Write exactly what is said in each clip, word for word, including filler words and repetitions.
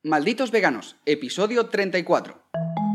Malditos Veganos, episodio treinta y cuatro.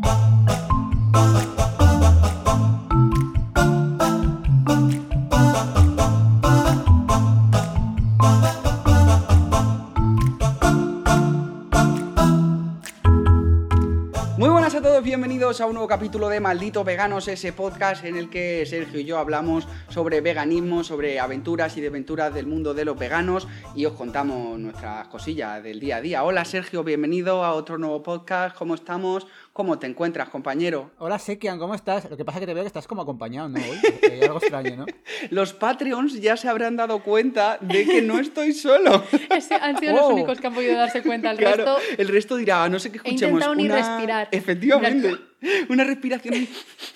Muy buenas a todos, bienvenidos a un nuevo capítulo de Malditos Veganos, ese podcast en el que Sergio y yo hablamos sobre veganismo, sobre aventuras y desventuras del mundo de los veganos y os contamos nuestras cosillas del día a día. Hola Sergio, bienvenido a otro nuevo podcast, ¿cómo estamos? ¿Cómo te encuentras, compañero? Hola Sekian, ¿cómo estás? Lo que pasa es que te veo que estás como acompañado, ¿no? Hoy, hay algo extraño, ¿no? Los Patreons ya se habrán dado cuenta de que no estoy solo. Ese, han sido oh. los únicos que han podido darse cuenta. El claro, resto... el resto dirá, no sé qué escuchemos. He intentado una... ni respirar. Efectivamente, una respiración...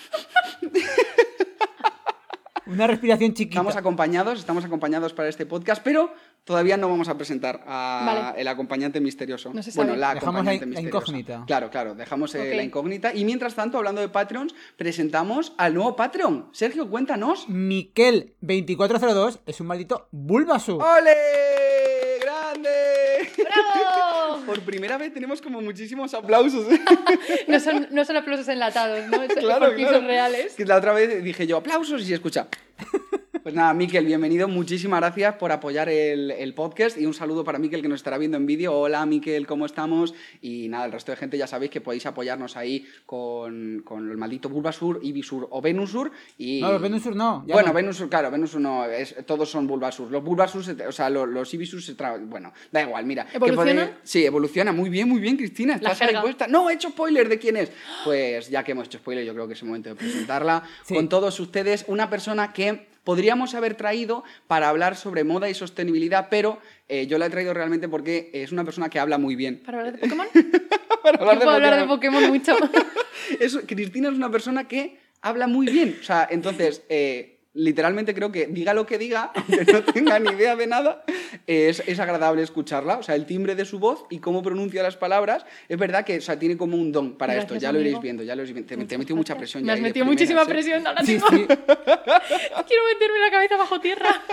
Una respiración chiquita. Estamos acompañados, estamos acompañados para este podcast, pero todavía no vamos a presentar al vale. acompañante misterioso. No se sabe. Bueno, la dejamos acompañante la, misteriosa. La incógnita. Claro, claro, dejamos okay. eh, la incógnita. Y mientras tanto, hablando de Patreons, presentamos al nuevo Patreon. Sergio, cuéntanos. Miquel veinticuatro cero dos es un maldito Bulbasaur. ¡Ole! ¡Grande! ¡Bravo! Por primera vez tenemos como muchísimos aplausos. no, son, no son aplausos enlatados, ¿no? Claro, Por fin claro. son reales. Que la otra vez dije yo, aplausos y se escucha. Pues nada, Miquel, bienvenido. Muchísimas gracias por apoyar el, el podcast y un saludo para Miquel que nos estará viendo en vídeo. Hola, Miquel, ¿cómo estamos? Y nada, el resto de gente ya sabéis que podéis apoyarnos ahí con, con el maldito Bulbasaur, Ivysaur o Venusaur. Y... No, los Venusaur no. Bueno, no. Venusaur, claro, Venusaur no, es, todos son Bulbasaur. Los Bulbasaur, o sea, los, los Ivysaur se tra... Bueno, da igual, mira. ¿Evoluciona? Puede... Sí, evoluciona. Muy bien, muy bien, Cristina. ¿Estás ahí puesta? No, he hecho spoiler de quién es. Pues ya que hemos hecho spoiler, yo creo que es el momento de presentarla. Sí. Con todos ustedes, una persona que podríamos haber traído para hablar sobre moda y sostenibilidad, pero eh, yo la he traído realmente porque es una persona que habla muy bien. ¿Para hablar de Pokémon? Para hablar yo de puedo Pokémon. hablar de Pokémon mucho. es, Cristina es una persona que habla muy bien. O sea, entonces, eh, literalmente creo que diga lo que diga, aunque no tenga ni idea de nada, es, es agradable escucharla. O sea, el timbre de su voz y cómo pronuncia las palabras, es verdad que o sea, tiene como un don para gracias, esto. Ya amigo. lo iréis viendo, ya lo iréis viendo. Te, te he metido mucha presión. Me ya has metido primeras, muchísima ¿eh? presión. Ahora sí, tengo... sí. Quiero meterme la cabeza bajo tierra.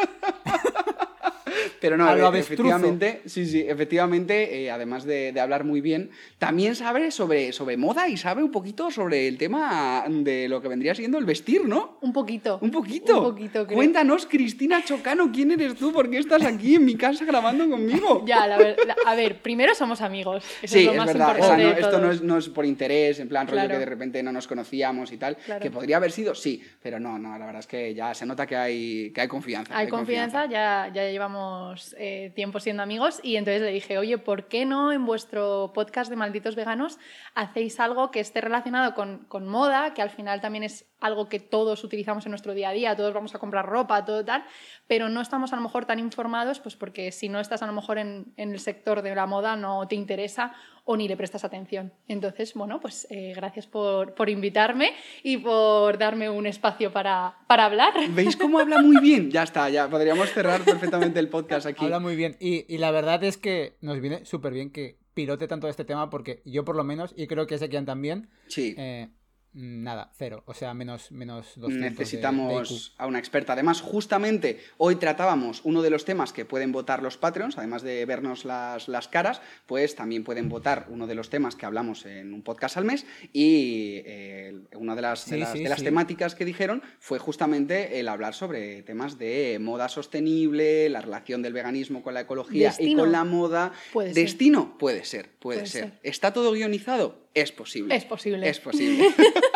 Pero no, a lo efectivamente, sí, sí, efectivamente, eh, además de, de hablar muy bien, también sabe sobre, sobre moda y sabe un poquito sobre el tema de lo que vendría siendo el vestir, ¿no? Un poquito. Un poquito. Un poquito, creo. Cuéntanos, Cristina Chocano, ¿quién eres tú? ¿Por qué estás aquí en mi casa grabando conmigo? Ya, la verdad. A ver, primero somos amigos. Eso sí, es lo es más verdad. importante. O sea, no, de esto todos. no es, no es por interés, en plan rollo claro. que de repente no nos conocíamos y tal. Claro. Que podría haber sido, sí, pero no, no, la verdad es que ya se nota que hay, que hay confianza. Hay, hay confianza, confianza, ya, ya llevamos eh, tiempo siendo amigos y entonces le dije, oye, ¿por qué no en vuestro podcast de Malditos Veganos hacéis algo que esté relacionado con, con moda, que al final también es algo que todos utilizamos en nuestro día a día, todos vamos a comprar ropa, todo tal, pero no estamos a lo mejor tan informados, pues porque si no estás a lo mejor en, en el sector de la moda no te interesa o ni le prestas atención. Entonces, bueno, pues eh, gracias por, por invitarme y por darme un espacio para, para hablar. ¿Veis cómo habla muy bien? Ya está, ya podríamos cerrar perfectamente el podcast aquí. Habla muy bien y, y la verdad es que nos viene súper bien que pilote tanto este tema porque yo por lo menos, y creo que Ezequiel también, sí. eh, nada, cero, o sea, menos, menos doscientos. Necesitamos de, de a una experta. Además, justamente hoy tratábamos uno de los temas que pueden votar los Patreons, además de vernos las, las caras, pues también pueden votar uno de los temas que hablamos en un podcast al mes y eh, una de las, de sí, las, sí, de las sí. temáticas que dijeron fue justamente el hablar sobre temas de moda sostenible, la relación del veganismo con la ecología Destino. y con la moda. Puede Destino ser. puede ser, puede, puede ser. ser. ¿Está todo guionizado? Es posible. Es posible. Es posible.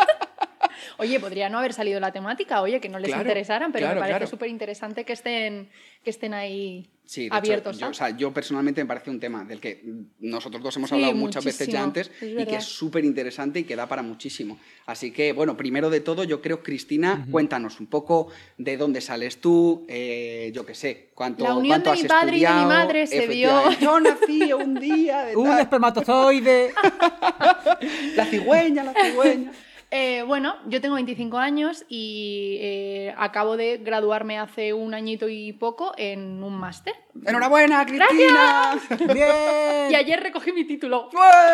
Oye, podría no haber salido la temática, oye, que no les claro, interesaran, pero claro, me parece claro. súper interesante que estén, que estén ahí sí, de abiertos. Hecho, yo, o sea, yo personalmente me parece un tema del que nosotros dos hemos sí, hablado muchas muchísimo. veces ya antes y que es súper interesante y que da para muchísimo. Así que, bueno, primero de todo, yo creo, Cristina, uh-huh. cuéntanos un poco de dónde sales tú, eh, yo qué sé, cuánto, La unión cuánto de has mi padre estudiado, y de mi madre se vio. Yo nací un día de un tal. espermatozoide. La cigüeña, la cigüeña. Eh, bueno, yo tengo veinticinco años y eh, acabo de graduarme hace un añito y poco en un máster ¡Enhorabuena, Cristina! ¡Bien! Y ayer recogí mi título.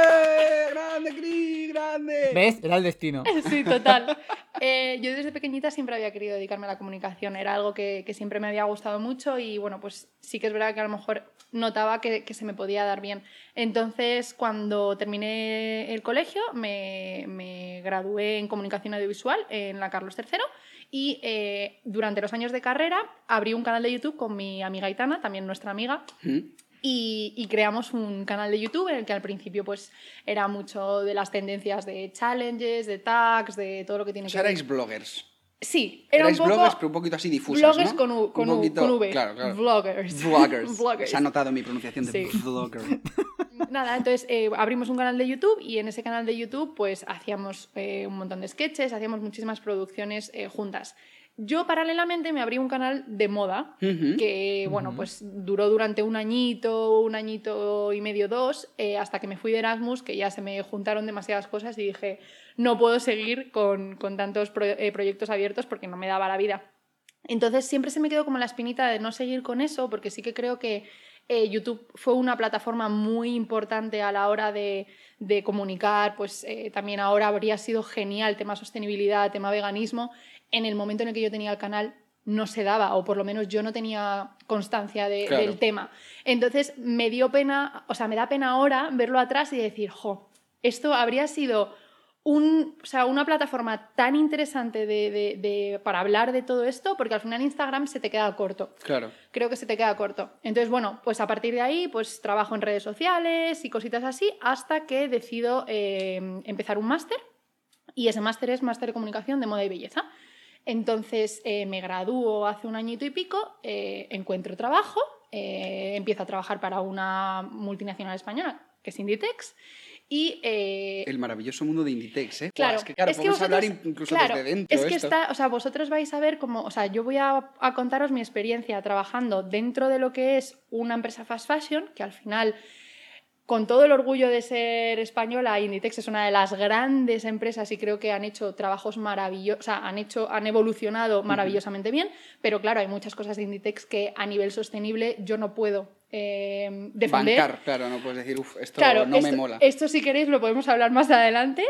¡Ué! ¡Grande, Cris! ¡Grande! ¿Ves? Era el destino. Sí, total. Eh, yo desde pequeñita siempre había querido dedicarme a la comunicación. Era algo que, que siempre me había gustado mucho y bueno, pues sí que es verdad que a lo mejor notaba que, que se me podía dar bien. Entonces, cuando terminé el colegio, me, me gradué en comunicación audiovisual en la Carlos tercero y eh, durante los años de carrera abrí un canal de YouTube con mi amiga Aitana, también nuestra amiga. ¿Mm? Y, y creamos un canal de YouTube en el que al principio pues era mucho de las tendencias de challenges, de tags, de todo lo que tiene O que sea, ver. erais bloggers. Sí, era Erais un poco... bloggers, pero un poquito así difusas, Bloggers ¿no? con, U, con, un U, poquito... con V. Claro, claro. Vloggers. Vloggers. Vloggers. Se ha notado mi pronunciación de Sí. vlogger. Nada, entonces eh, abrimos un canal de YouTube y en ese canal de YouTube pues hacíamos eh, un montón de sketches, hacíamos muchísimas producciones eh, juntas. Yo paralelamente me abrí un canal de moda Ujú. que, bueno, pues duró durante un añito, un añito y medio, dos, eh, hasta que me fui de Erasmus, que ya se me juntaron demasiadas cosas y dije, no puedo seguir con, con tantos pro- eh, proyectos abiertos porque no me daba la vida. Entonces siempre se me quedó como la espinita de no seguir con eso, porque sí que creo que eh, YouTube fue una plataforma muy importante a la hora de, de comunicar, pues eh, también ahora habría sido genial tema sostenibilidad, tema veganismo. En el momento en el que yo tenía el canal no se daba, o por lo menos yo no tenía constancia de, Claro. del tema. Entonces me dio pena, o sea, me da pena ahora verlo atrás y decir, jo, esto habría sido un, o sea, una plataforma tan interesante de, de, de, para hablar de todo esto, porque al final Instagram se te queda corto. Claro. Creo que se te queda corto. Entonces, bueno, pues a partir de ahí, pues trabajo en redes sociales y cositas así, hasta que decido eh, empezar un máster, y ese máster es máster de comunicación de moda y belleza. Entonces eh, me gradúo hace un añito y pico, eh, encuentro trabajo, eh, empiezo a trabajar para una multinacional española, que es Inditex, y... Eh, El maravilloso mundo de Inditex, ¿eh? Claro, Buah, es que claro, es que podemos vosotros- hablar incluso claro, desde dentro es que esto. está, o sea, vosotros vais a ver cómo, o sea, yo voy a, a contaros mi experiencia trabajando dentro de lo que es una empresa fast fashion, que al final, con todo el orgullo de ser española, Inditex es una de las grandes empresas y creo que han hecho trabajos maravillosos, o sea, han hecho, han evolucionado maravillosamente bien, pero claro, hay muchas cosas de Inditex que a nivel sostenible yo no puedo eh, defender. Bancar, claro, no puedes decir, uff, esto Claro, no esto, me mola. esto si queréis lo podemos hablar más adelante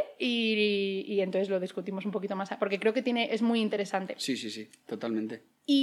y, y, y entonces lo discutimos un poquito más, porque creo que tiene, es muy interesante. Sí, sí, sí, totalmente.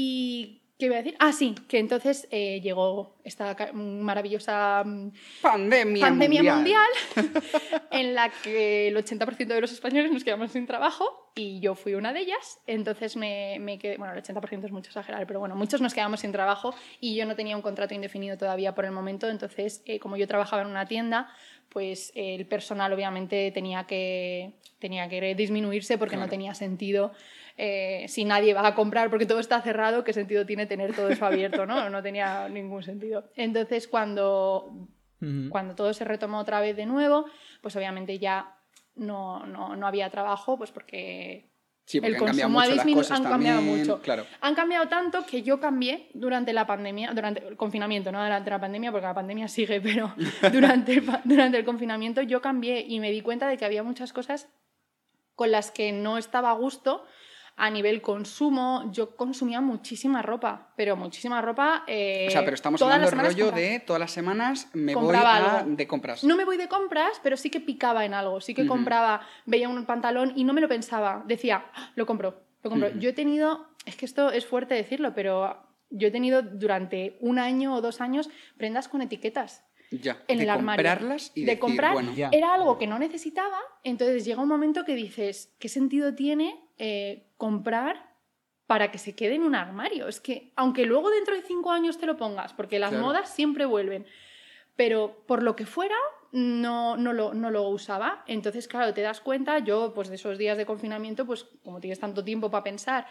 ¿Y qué voy a decir? Ah, sí, que entonces eh, llegó esta ca- maravillosa mm, Pandemia, pandemia mundial. mundial, en la que el ochenta por ciento de los españoles nos quedamos sin trabajo y yo fui una de ellas. Entonces me, me quedé, bueno, el ochenta por ciento es mucho exagerar, pero bueno, muchos nos quedamos sin trabajo y yo no tenía un contrato indefinido todavía por el momento. Entonces, eh, como yo trabajaba en una tienda, pues eh, el personal obviamente tenía que, tenía que disminuirse porque Claro. no tenía sentido. Eh, si nadie va a comprar porque todo está cerrado, ¿qué sentido tiene tener todo eso abierto? No, no tenía ningún sentido. Entonces, cuando, Ujú. cuando todo se retomó otra vez de nuevo, pues obviamente ya no, no, no había trabajo, pues porque Sí, porque el han cambiado consumo ha mucho las disminu- cosas han cambiado también, mucho. claro. Han cambiado tanto que yo cambié durante la pandemia, durante el confinamiento, no durante la pandemia, porque la pandemia sigue, pero durante el, pa- durante el confinamiento yo cambié y me di cuenta de que había muchas cosas con las que no estaba a gusto a nivel consumo. Yo consumía muchísima ropa, pero muchísima ropa. Eh, O sea, pero estamos todas hablando las del semanas rollo compraba. de todas las semanas me voy Compraba a, algo. de compras. No me voy de compras, pero sí que picaba en algo. Sí que Ujú. compraba, veía un pantalón y no me lo pensaba. Decía, "Ah, lo compro, lo compro". Ujú. Yo he tenido, es que esto es fuerte decirlo, pero yo he tenido durante un año o dos años prendas con etiquetas Ya, en de el armario. comprarlas y de decir, comprar bueno, Ya. era algo que no necesitaba, entonces llega un momento que dices, ¿qué sentido tiene eh, comprar para que se quede en un armario? Es que, aunque luego dentro de cinco años te lo pongas, porque las Claro. modas siempre vuelven, pero por lo que fuera, no, no, lo, no lo usaba. Entonces, claro, te das cuenta, yo, pues de esos días de confinamiento, pues como tienes tanto tiempo para pensar,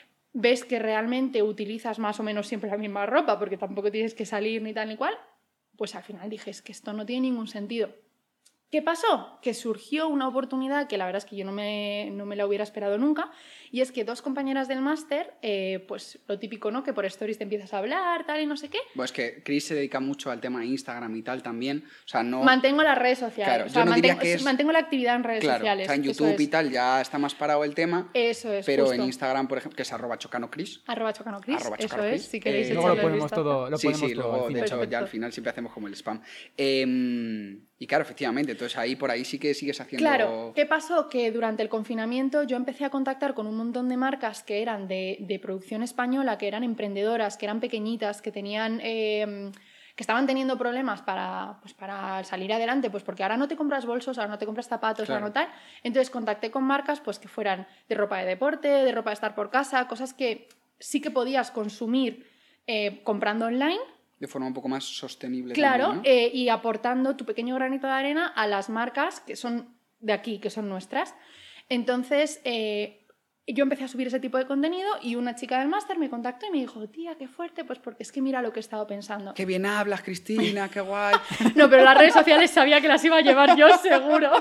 ves que realmente utilizas más o menos siempre la misma ropa, porque tampoco tienes que salir ni tal ni cual, pues al final dije, es que esto no tiene ningún sentido. ¿Qué pasó? Que surgió una oportunidad que la verdad es que yo no me, no me la hubiera esperado nunca, y es que dos compañeras del máster, eh, pues lo típico, ¿no? Que por stories te empiezas a hablar, tal y no sé qué. Pues que Chris se dedica mucho al tema de Instagram y tal también, o sea, no... Mantengo las redes sociales, Claro, o sea, yo no mantengo, diría que es... mantengo la actividad en redes claro, sociales. o sea, en eso YouTube es. y tal ya está más parado el tema, Eso es, pero justo. en Instagram, por ejemplo, que es arroba chocanocris, Arroba chocanocris, arroba eso chocanocris, es, si queréis eh, Luego lo echarle el ponemos vistazo. todo, lo sí, ponemos sí, todo luego al de final. hecho ya Perfecto. al final siempre hacemos como el spam. Eh, y claro, efectivamente, entonces ahí por ahí sí que sigues haciendo... Claro, ¿qué pasó? Que durante el confinamiento yo empecé a contactar con un montón de marcas que eran de, de producción española, que eran emprendedoras, que eran pequeñitas, que tenían... Eh, que estaban teniendo problemas para, pues para salir adelante, pues porque ahora no te compras bolsos, ahora no te compras zapatos, Claro. ahora no tal. Entonces contacté con marcas pues, que fueran de ropa de deporte, de ropa de estar por casa, cosas que sí que podías consumir eh, comprando online. De forma un poco más sostenible. Claro, también, ¿no? eh, y aportando tu pequeño granito de arena a las marcas que son de aquí, que son nuestras. Entonces, eh, yo empecé a subir ese tipo de contenido y una chica del máster me contactó y me dijo, tía, qué fuerte, pues porque es que mira lo que he estado pensando. Qué bien hablas, Cristina, qué guay. No, pero las redes sociales sabía que las iba a llevar yo, seguro.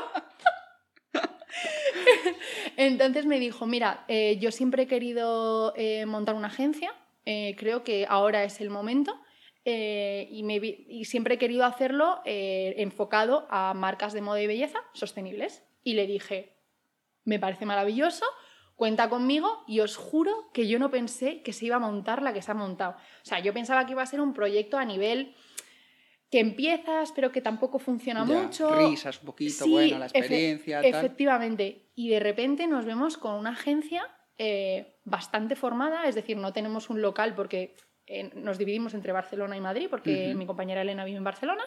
Entonces me dijo, mira, eh, yo siempre he querido eh, montar una agencia, eh, creo que ahora es el momento. Eh, y, me vi, y siempre he querido hacerlo eh, enfocado a marcas de moda y belleza sostenibles. Y le dije, me parece maravilloso, cuenta conmigo, y os juro que yo no pensé que se iba a montar la que se ha montado. O sea, yo pensaba que iba a ser un proyecto a nivel que empiezas, pero que tampoco funciona Ya, mucho. risas un poquito, Sí, bueno, la efe- experiencia, tal. efectivamente. Y de repente nos vemos con una agencia eh, bastante formada, es decir, no tenemos un local porque eh, nos dividimos entre Barcelona y Madrid, porque Ujú. mi compañera Elena vive en Barcelona,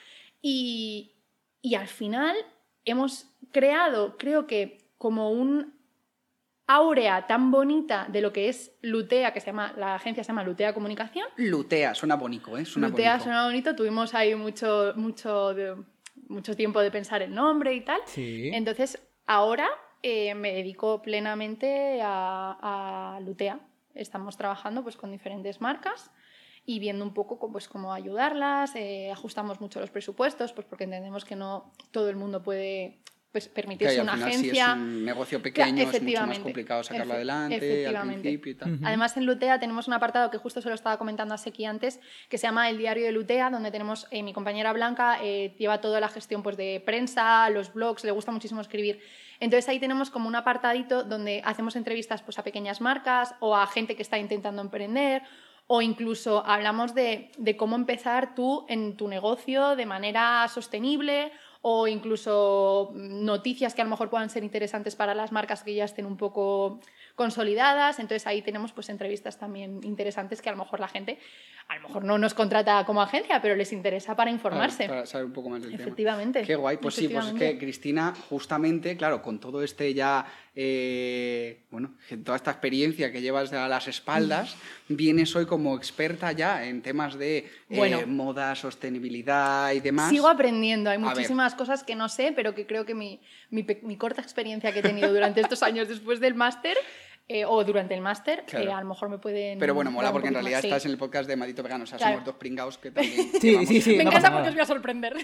y, y al final hemos creado, creo que como un áurea tan bonita de lo que es Lutea, que se llama, la agencia se llama Lutea Comunicación. Lutea, suena bonito, ¿eh? Suena Lutea bonito. suena bonito, tuvimos ahí mucho, mucho, de- mucho tiempo de pensar el nombre y tal. Sí. Entonces, ahora eh, me dedico plenamente a, a Lutea. Estamos trabajando pues, con diferentes marcas y viendo un poco co- pues, cómo ayudarlas. Eh, ajustamos mucho los presupuestos pues, porque entendemos que no todo el mundo puede pues, Que permitirse al una final, agencia. si es un negocio pequeño, es mucho más efectivamente. complicado sacarlo Efe- adelante al efectivamente. principio y tal. Ujú. Además, en Lutea tenemos un apartado que justo se lo estaba comentando a Seki antes, que se llama El Diario de Lutea, donde tenemos, eh, mi compañera Blanca eh, lleva toda la gestión pues, de prensa, los blogs, le gusta muchísimo escribir. Entonces ahí tenemos como un apartadito donde hacemos entrevistas pues, a pequeñas marcas o a gente que está intentando emprender, o incluso hablamos de, de cómo empezar tú en tu negocio de manera sostenible, o incluso noticias que a lo mejor puedan ser interesantes para las marcas que ya estén un poco consolidadas. Entonces ahí tenemos pues entrevistas también interesantes que a lo mejor la gente, a lo mejor no nos contrata como agencia, pero les interesa para informarse. Para, para saber un poco más del tema. Efectivamente. Qué guay, pues sí, pues es que Efectivamente. Cristina, justamente, claro, con todo este ya, eh, bueno, toda esta experiencia que llevas a las espaldas, vienes hoy como experta ya en temas de eh, Bueno. moda, sostenibilidad y demás. Sigo aprendiendo, hay A ver. muchísimas cosas que no sé, pero que creo que mi, mi, pe- mi corta experiencia que he tenido durante estos años después del máster, eh, o durante el máster, Claro. eh, a lo mejor me pueden... Pero bueno, mola dar un porque en poquito realidad más. Sí. estás en el podcast de Maldito Vegano, o sea, Claro. somos dos pringaos que también... Sí, llevamos- sí, sí. Me no encanta pasa porque nada. os voy a sorprender.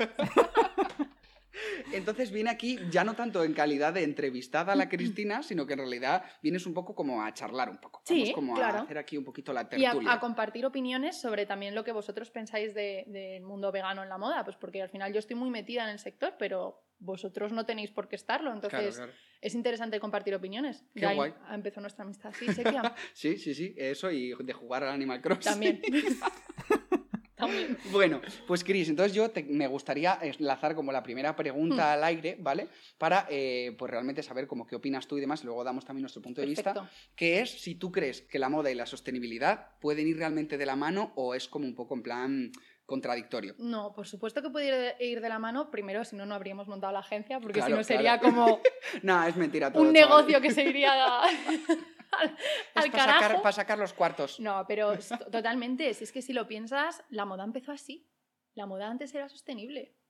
Entonces viene aquí ya no tanto en calidad de entrevistada a la Cristina, sino que en realidad vienes un poco como a charlar un poco. Vamos Sí, como claro. a hacer aquí un poquito la Y a, tertulia. a compartir opiniones sobre también lo que vosotros pensáis de- del mundo vegano en la moda, pues porque al final yo estoy muy metida en el sector, pero vosotros no tenéis por qué estarlo, entonces Claro, claro. es interesante compartir opiniones. Qué De ahí guay. empezó nuestra amistad. Sí, Sekia, Sí, sí, sí, eso y de jugar al Animal Crossing. también. También. Bueno, pues Cris, entonces yo te- me gustaría enlazar como la primera pregunta Hmm. al aire, ¿vale? Para eh, pues realmente saber como qué opinas tú y demás, y luego damos también nuestro punto de Perfecto. vista, que es si tú crees que la moda y la sostenibilidad pueden ir realmente de la mano o es como un poco en plan contradictorio. No, por supuesto que puede ir- ir de la mano. Primero, si no, no habríamos montado la agencia, porque Claro, si no sería claro. como No, es mentira todo, un chavales. negocio que se iría a- al, Es al para carajo. sacar, para sacar los cuartos. No, pero es to- totalmente. Si es que si lo piensas, la moda empezó así. La moda antes era sostenible.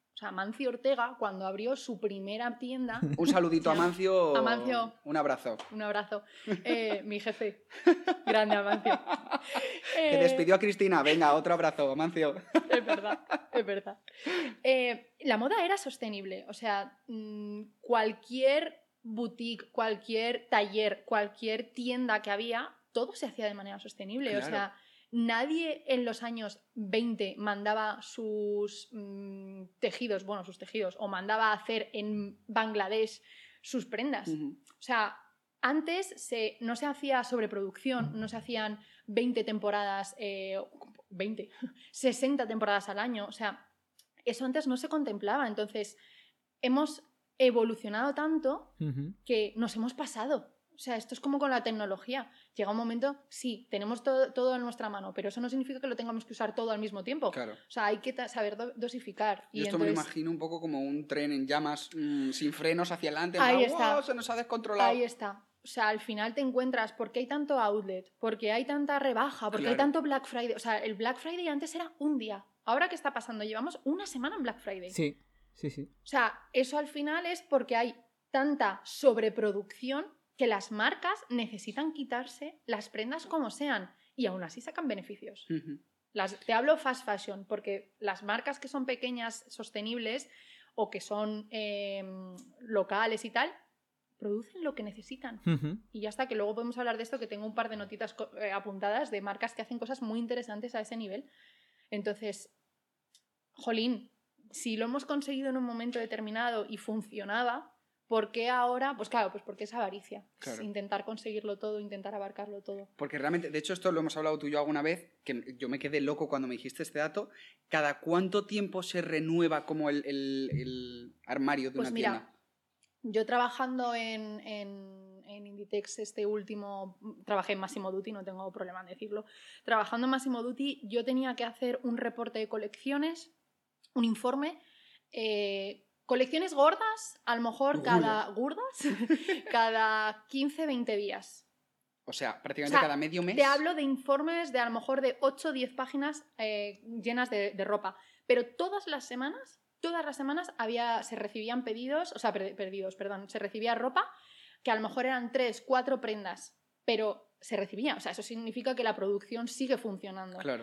O sea, Amancio Ortega, cuando abrió su primera tienda... Un saludito a Amancio. Amancio. Un abrazo. Un abrazo. Eh, mi jefe. Grande Amancio. Que Eh, despidió a Cristina. Venga, otro abrazo, Amancio. Es verdad, es verdad. Eh, la moda era sostenible. O sea, mmm, cualquier boutique, cualquier taller, cualquier tienda que había, todo se hacía de manera sostenible. Claro. O sea, nadie en los años veinte mandaba sus mmm, tejidos, bueno, sus tejidos, o mandaba a hacer en Bangladesh sus prendas. Uh-huh. O sea, antes se, no se hacía sobreproducción, no se hacían veinte temporadas, eh, veinte, sesenta temporadas al año. O sea, eso antes no se contemplaba. Entonces, hemos evolucionado tanto Uh-huh. que nos hemos pasado. O sea, esto es como con la tecnología. Llega un momento, sí, tenemos todo, todo en nuestra mano, pero eso no significa que lo tengamos que usar todo al mismo tiempo. Claro. O sea, hay que ta- saber do- dosificar. Yo y esto me lo entonces, imagino un poco como un tren en llamas, mmm, sin frenos hacia adelante. en Ahí plan, está. ¡wow! Se nos ha descontrolado. ahí está. O sea, al final te encuentras, ¿por qué hay tanto outlet? ¿Por qué hay tanta rebaja? ¿Por qué hay Claro. tanto Black Friday? O sea, el Black Friday antes era un día. ¿Ahora qué está pasando? Llevamos una semana en Black Friday. Sí, sí, sí. O sea, eso al final es porque hay tanta sobreproducción que las marcas necesitan quitarse las prendas como sean y aún así sacan beneficios. Uh-huh. Las, te hablo fast fashion porque las marcas que son pequeñas, sostenibles o que son eh, locales y tal, producen lo que necesitan. Uh-huh. Y ya está, que luego podemos hablar de esto, que tengo un par de notitas co- eh, apuntadas de marcas que hacen cosas muy interesantes a ese nivel. Entonces, jolín, si lo hemos conseguido en un momento determinado y funcionaba, ¿por qué ahora? Pues claro, pues porque es avaricia. Claro. Es intentar conseguirlo todo, intentar abarcarlo todo. Porque realmente, de hecho, esto lo hemos hablado tú y yo alguna vez, que yo me quedé loco cuando me dijiste este dato. ¿Cada cuánto tiempo se renueva como el, el- el armario de Pues una mira, tienda? yo trabajando en, en, en Inditex, este último, trabajé en Massimo Dutti, no tengo problema en decirlo. Trabajando en Massimo Dutti, yo tenía que hacer un reporte de colecciones, un informe, eh, colecciones gordas, a lo mejor cada gordas, cada quince veinte días. O sea, prácticamente O sea, cada medio mes. Te hablo de informes de a lo mejor de ocho o diez páginas eh, llenas de, de ropa. Pero todas las semanas, todas las semanas había, se recibían pedidos, o sea, per- pedidos, perdón, se recibía ropa que a lo mejor eran tres, cuatro prendas, pero se recibía. O sea, eso significa que la producción sigue funcionando. Claro.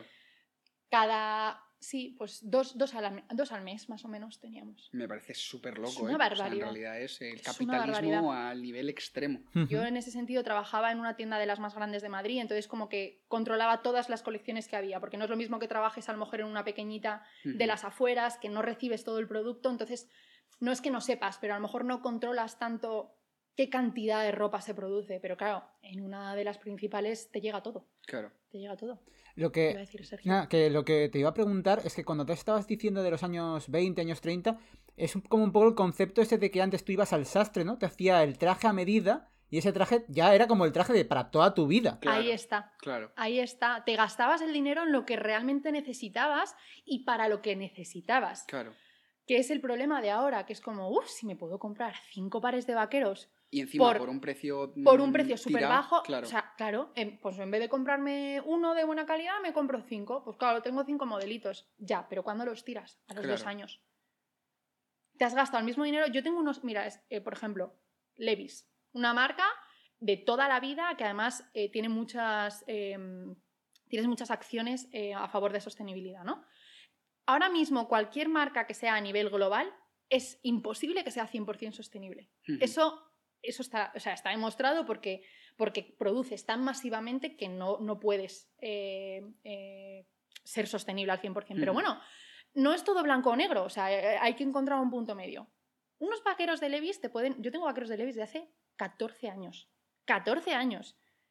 Cada, sí, pues dos, dos, al, dos al mes más o menos teníamos. Me parece súper loco, Es una ¿eh? barbaridad. O sea, en realidad es el Es una capitalismo barbaridad. al nivel extremo. Yo en ese sentido trabajaba en una tienda de las más grandes de Madrid, entonces como que controlaba todas las colecciones que había, porque no es lo mismo que trabajes a lo mejor en una pequeñita Ujú. de las afueras, que no recibes todo el producto, entonces no es que no sepas, pero a lo mejor no controlas tanto qué cantidad de ropa se produce, pero claro, en una de las principales te llega todo, Claro. te llega todo. Lo ¿Qué iba a que, decir, Sergio? nada, que lo que te iba a preguntar es que cuando te estabas diciendo de los años veinte, años treinta, es un- como un poco el concepto ese de que antes tú ibas al sastre, ¿no? Te hacía el traje a medida y ese traje ya era como el traje de para toda tu vida. Claro. Ahí está. Claro. Ahí está, te gastabas el dinero en lo que realmente necesitabas y para lo que necesitabas. Claro. Que es el problema de ahora, que es como, uff, si me puedo comprar cinco pares de vaqueros Y encima por, Por- un precio. por un mm, precio súper tirado, bajo, Claro. o sea, claro, em, pues en vez de comprarme uno de buena calidad, me compro cinco. Pues claro, tengo cinco modelitos. Ya, pero ¿cuándo los tiras? A los Claro. dos años. Te has gastado el mismo dinero. Yo tengo unos, mira, es, eh, por ejemplo, Levi's, una marca de toda la vida que además eh, tiene muchas, eh, tienes muchas acciones eh, a favor de sostenibilidad, ¿no? Ahora mismo cualquier marca que sea a nivel global es imposible que sea cien por ciento sostenible. Ujú. Eso, eso está, o sea, está demostrado porque, porque produces tan masivamente que no, no puedes eh, eh, ser sostenible al cien por ciento. Pero Ujú. bueno, no es todo blanco o negro, o sea, eh, hay que encontrar un punto medio. Unos vaqueros de Levi's te pueden... Yo tengo vaqueros de Levi's de hace catorce años. catorce años.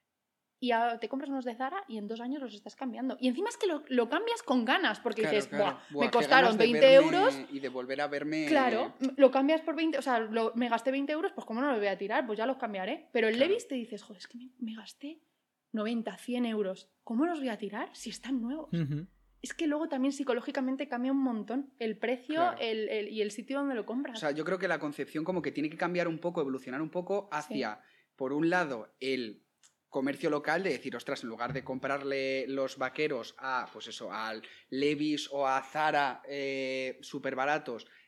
Y ahora te compras unos de Zara y en dos años los estás cambiando. Y encima es que lo, lo cambias con ganas, porque Claro, dices, claro. "Buah, Buah, me qué costaron ganas de veinte verme euros. Y de volver a verme. Claro, lo cambias por veinte, o sea, lo- me gasté veinte euros, pues ¿cómo no los voy a tirar? Pues ya los cambiaré. Pero en Claro. Levi's te dices, joder, es que me, me gasté noventa, cien euros. ¿Cómo los voy a tirar si están nuevos? Ujú. Es que luego también psicológicamente cambia un montón el precio Claro. el- el- y el sitio donde lo compras. O sea, yo creo que la concepción como que tiene que cambiar un poco, evolucionar un poco hacia, por un lado, el comercio local de decir, ostras, en lugar de comprarle los vaqueros a, pues eso, al Levi's o a Zara eh, súper baratos,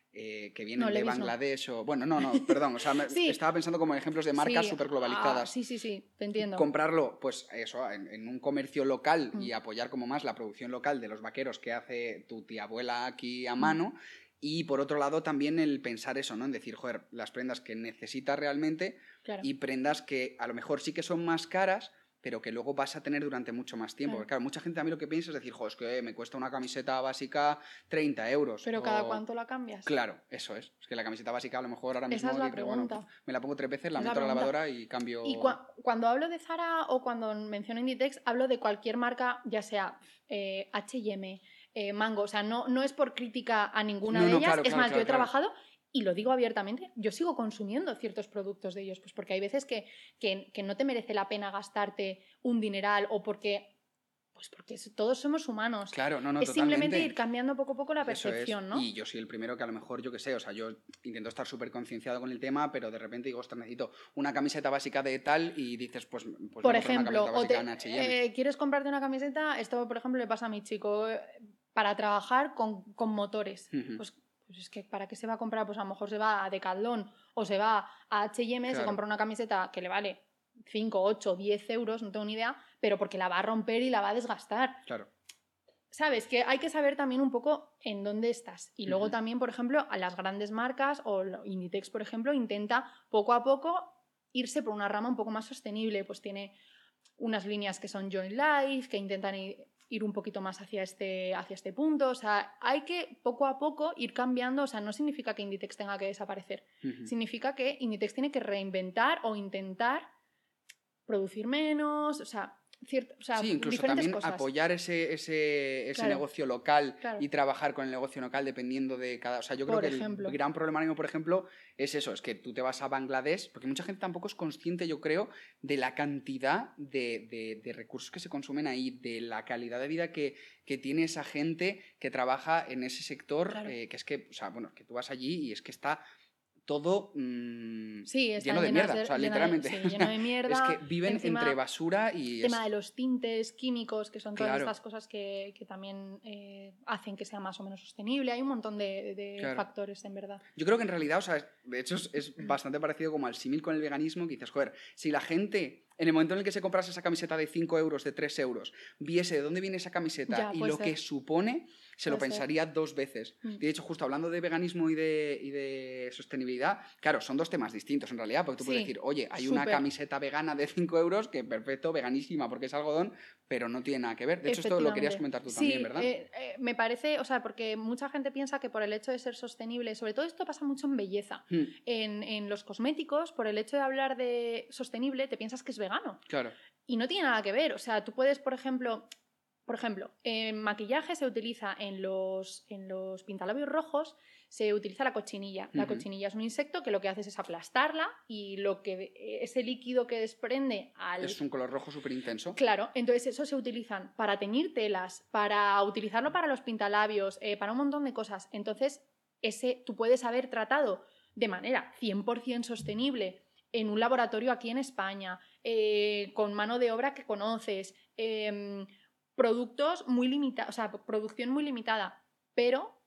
eh, que vienen No, de Levi's no. Bangladesh o... Bueno, no, no, perdón. O sea, me- Sí. estaba pensando como en ejemplos de marcas Sí, súper ah, globalizadas. sí, sí, sí, te entiendo. Comprarlo, pues eso, en, en un comercio local Mm. y apoyar como más la producción local de los vaqueros que hace tu tía abuela aquí a Mm. mano. Y por otro lado también el pensar eso, ¿no? En decir, joder, las prendas que necesitas realmente Claro. y prendas que a lo mejor sí que son más caras, pero que luego vas a tener durante mucho más tiempo. Claro. Porque claro, mucha gente a mí lo que piensa es decir, joder, es que me cuesta una camiseta básica treinta euros. Pero o... ¿cada cuánto la cambias? Claro, eso es. Es que la camiseta básica a lo mejor ahora mismo Esa es la dices, bueno, pregunta. me la pongo tres veces, la Es la meto a la pregunta. lavadora y cambio... Y cua- cuando hablo de Zara o cuando menciono Inditex, hablo de cualquier marca, ya sea eh, H y M, eh, Mango. O sea, no, no es por crítica a ninguna No, de no, ellas. claro, es claro, más, claro, yo he claro. trabajado y lo digo abiertamente, yo sigo consumiendo ciertos productos de ellos, pues porque hay veces que, que, que no te merece la pena gastarte un dineral o porque... Pues porque todos somos humanos. Claro, no, no, es totalmente. simplemente ir cambiando poco a poco la Eso es. percepción, ¿no? Y yo soy el primero que a lo mejor, yo qué sé, o sea, yo intento estar súper concienciado con el tema, pero de repente digo, ostras, necesito una camiseta básica de tal y dices, pues, pues Por voy a comprar ejemplo, una o camiseta te- básica en H y M. eh, ¿quieres comprarte una camiseta? Esto, por ejemplo, le pasa a mi chico eh, para trabajar con, con motores. Ujú. Pues, pues es que ¿para qué se va a comprar? Pues a lo mejor se va a Decathlon o se va a H y M, se Claro. compra una camiseta que le vale cinco, ocho, diez euros, no tengo ni idea, pero porque la va a romper y la va a desgastar. Claro. ¿Sabes? Que hay que saber también un poco en dónde estás. Y luego Ujú. también, por ejemplo, a las grandes marcas o lo- Inditex, por ejemplo, intenta poco a poco irse por una rama un poco más sostenible. Pues tiene unas líneas que son Join Life, que intentan i- ir un poquito más hacia este, hacia este punto. O sea, hay que poco a poco ir cambiando. O sea, no significa que Inditex tenga que desaparecer. Ujú. Significa que Inditex tiene que reinventar o intentar producir menos. O sea, ciert- o sea Sí, incluso diferentes también cosas. apoyar ese, ese, ese Claro. negocio local Claro. y trabajar con el negocio local dependiendo de cada... O sea, yo creo Por que ejemplo. el gran problema ahora mismo, por ejemplo, es eso, es que tú te vas a Bangladesh, porque mucha gente tampoco es consciente, yo creo, de la cantidad de, de- de recursos que se consumen ahí, de la calidad de vida que, que tiene esa gente que trabaja en ese sector, Claro. eh, que es que, o sea, bueno, que tú vas allí y es que está todo mm, Sí, están lleno de llenas mierda, de- o sea, llena de- literalmente. sí, lleno de mierda. Es que viven Encima, entre basura y el tema es... de los tintes químicos, que son todas Claro. estas cosas que, que también eh, hacen que sea más o menos sostenible. Hay un montón de, de Claro. factores, en verdad. Yo creo que en realidad, o sea, de hecho es, es bastante parecido como al símil con el veganismo, que dices, joder, si la gente, en el momento en el que se comprase esa camiseta de cinco euros, de tres euros, viese de dónde viene esa camiseta Ya, y puede lo ser. que supone, se lo Puede ser. pensaría dos veces. Mm. De hecho, justo hablando de veganismo y de, y de sostenibilidad, claro, son dos temas distintos en realidad, porque tú puedes Sí, decir, oye, hay una súper. camiseta vegana de cinco euros que perfecto, veganísima porque es algodón, pero no tiene nada que ver. De hecho, esto lo querías comentar tú Sí, también, ¿verdad? eh, eh, me parece, o sea, porque mucha gente piensa que por el hecho de ser sostenible, sobre todo esto pasa mucho en belleza, Hmm, en, en los cosméticos, por el hecho de hablar de sostenible, te piensas que es vegano. claro. Y no tiene nada que ver. O sea, tú puedes, por ejemplo, por ejemplo, en maquillaje se utiliza en los, en los pintalabios rojos, se utiliza la cochinilla. La Ujú. cochinilla es un insecto que lo que haces es aplastarla y lo que ese líquido que desprende al... Es un color rojo súper intenso. Claro, entonces eso se utilizan para teñir telas, para utilizarlo para los pintalabios, eh, para un montón de cosas. Entonces, ese tú puedes haber tratado de manera cien por ciento sostenible en un laboratorio aquí en España, eh, con mano de obra que conoces, eh, productos muy limitados, o sea, producción muy limitada, pero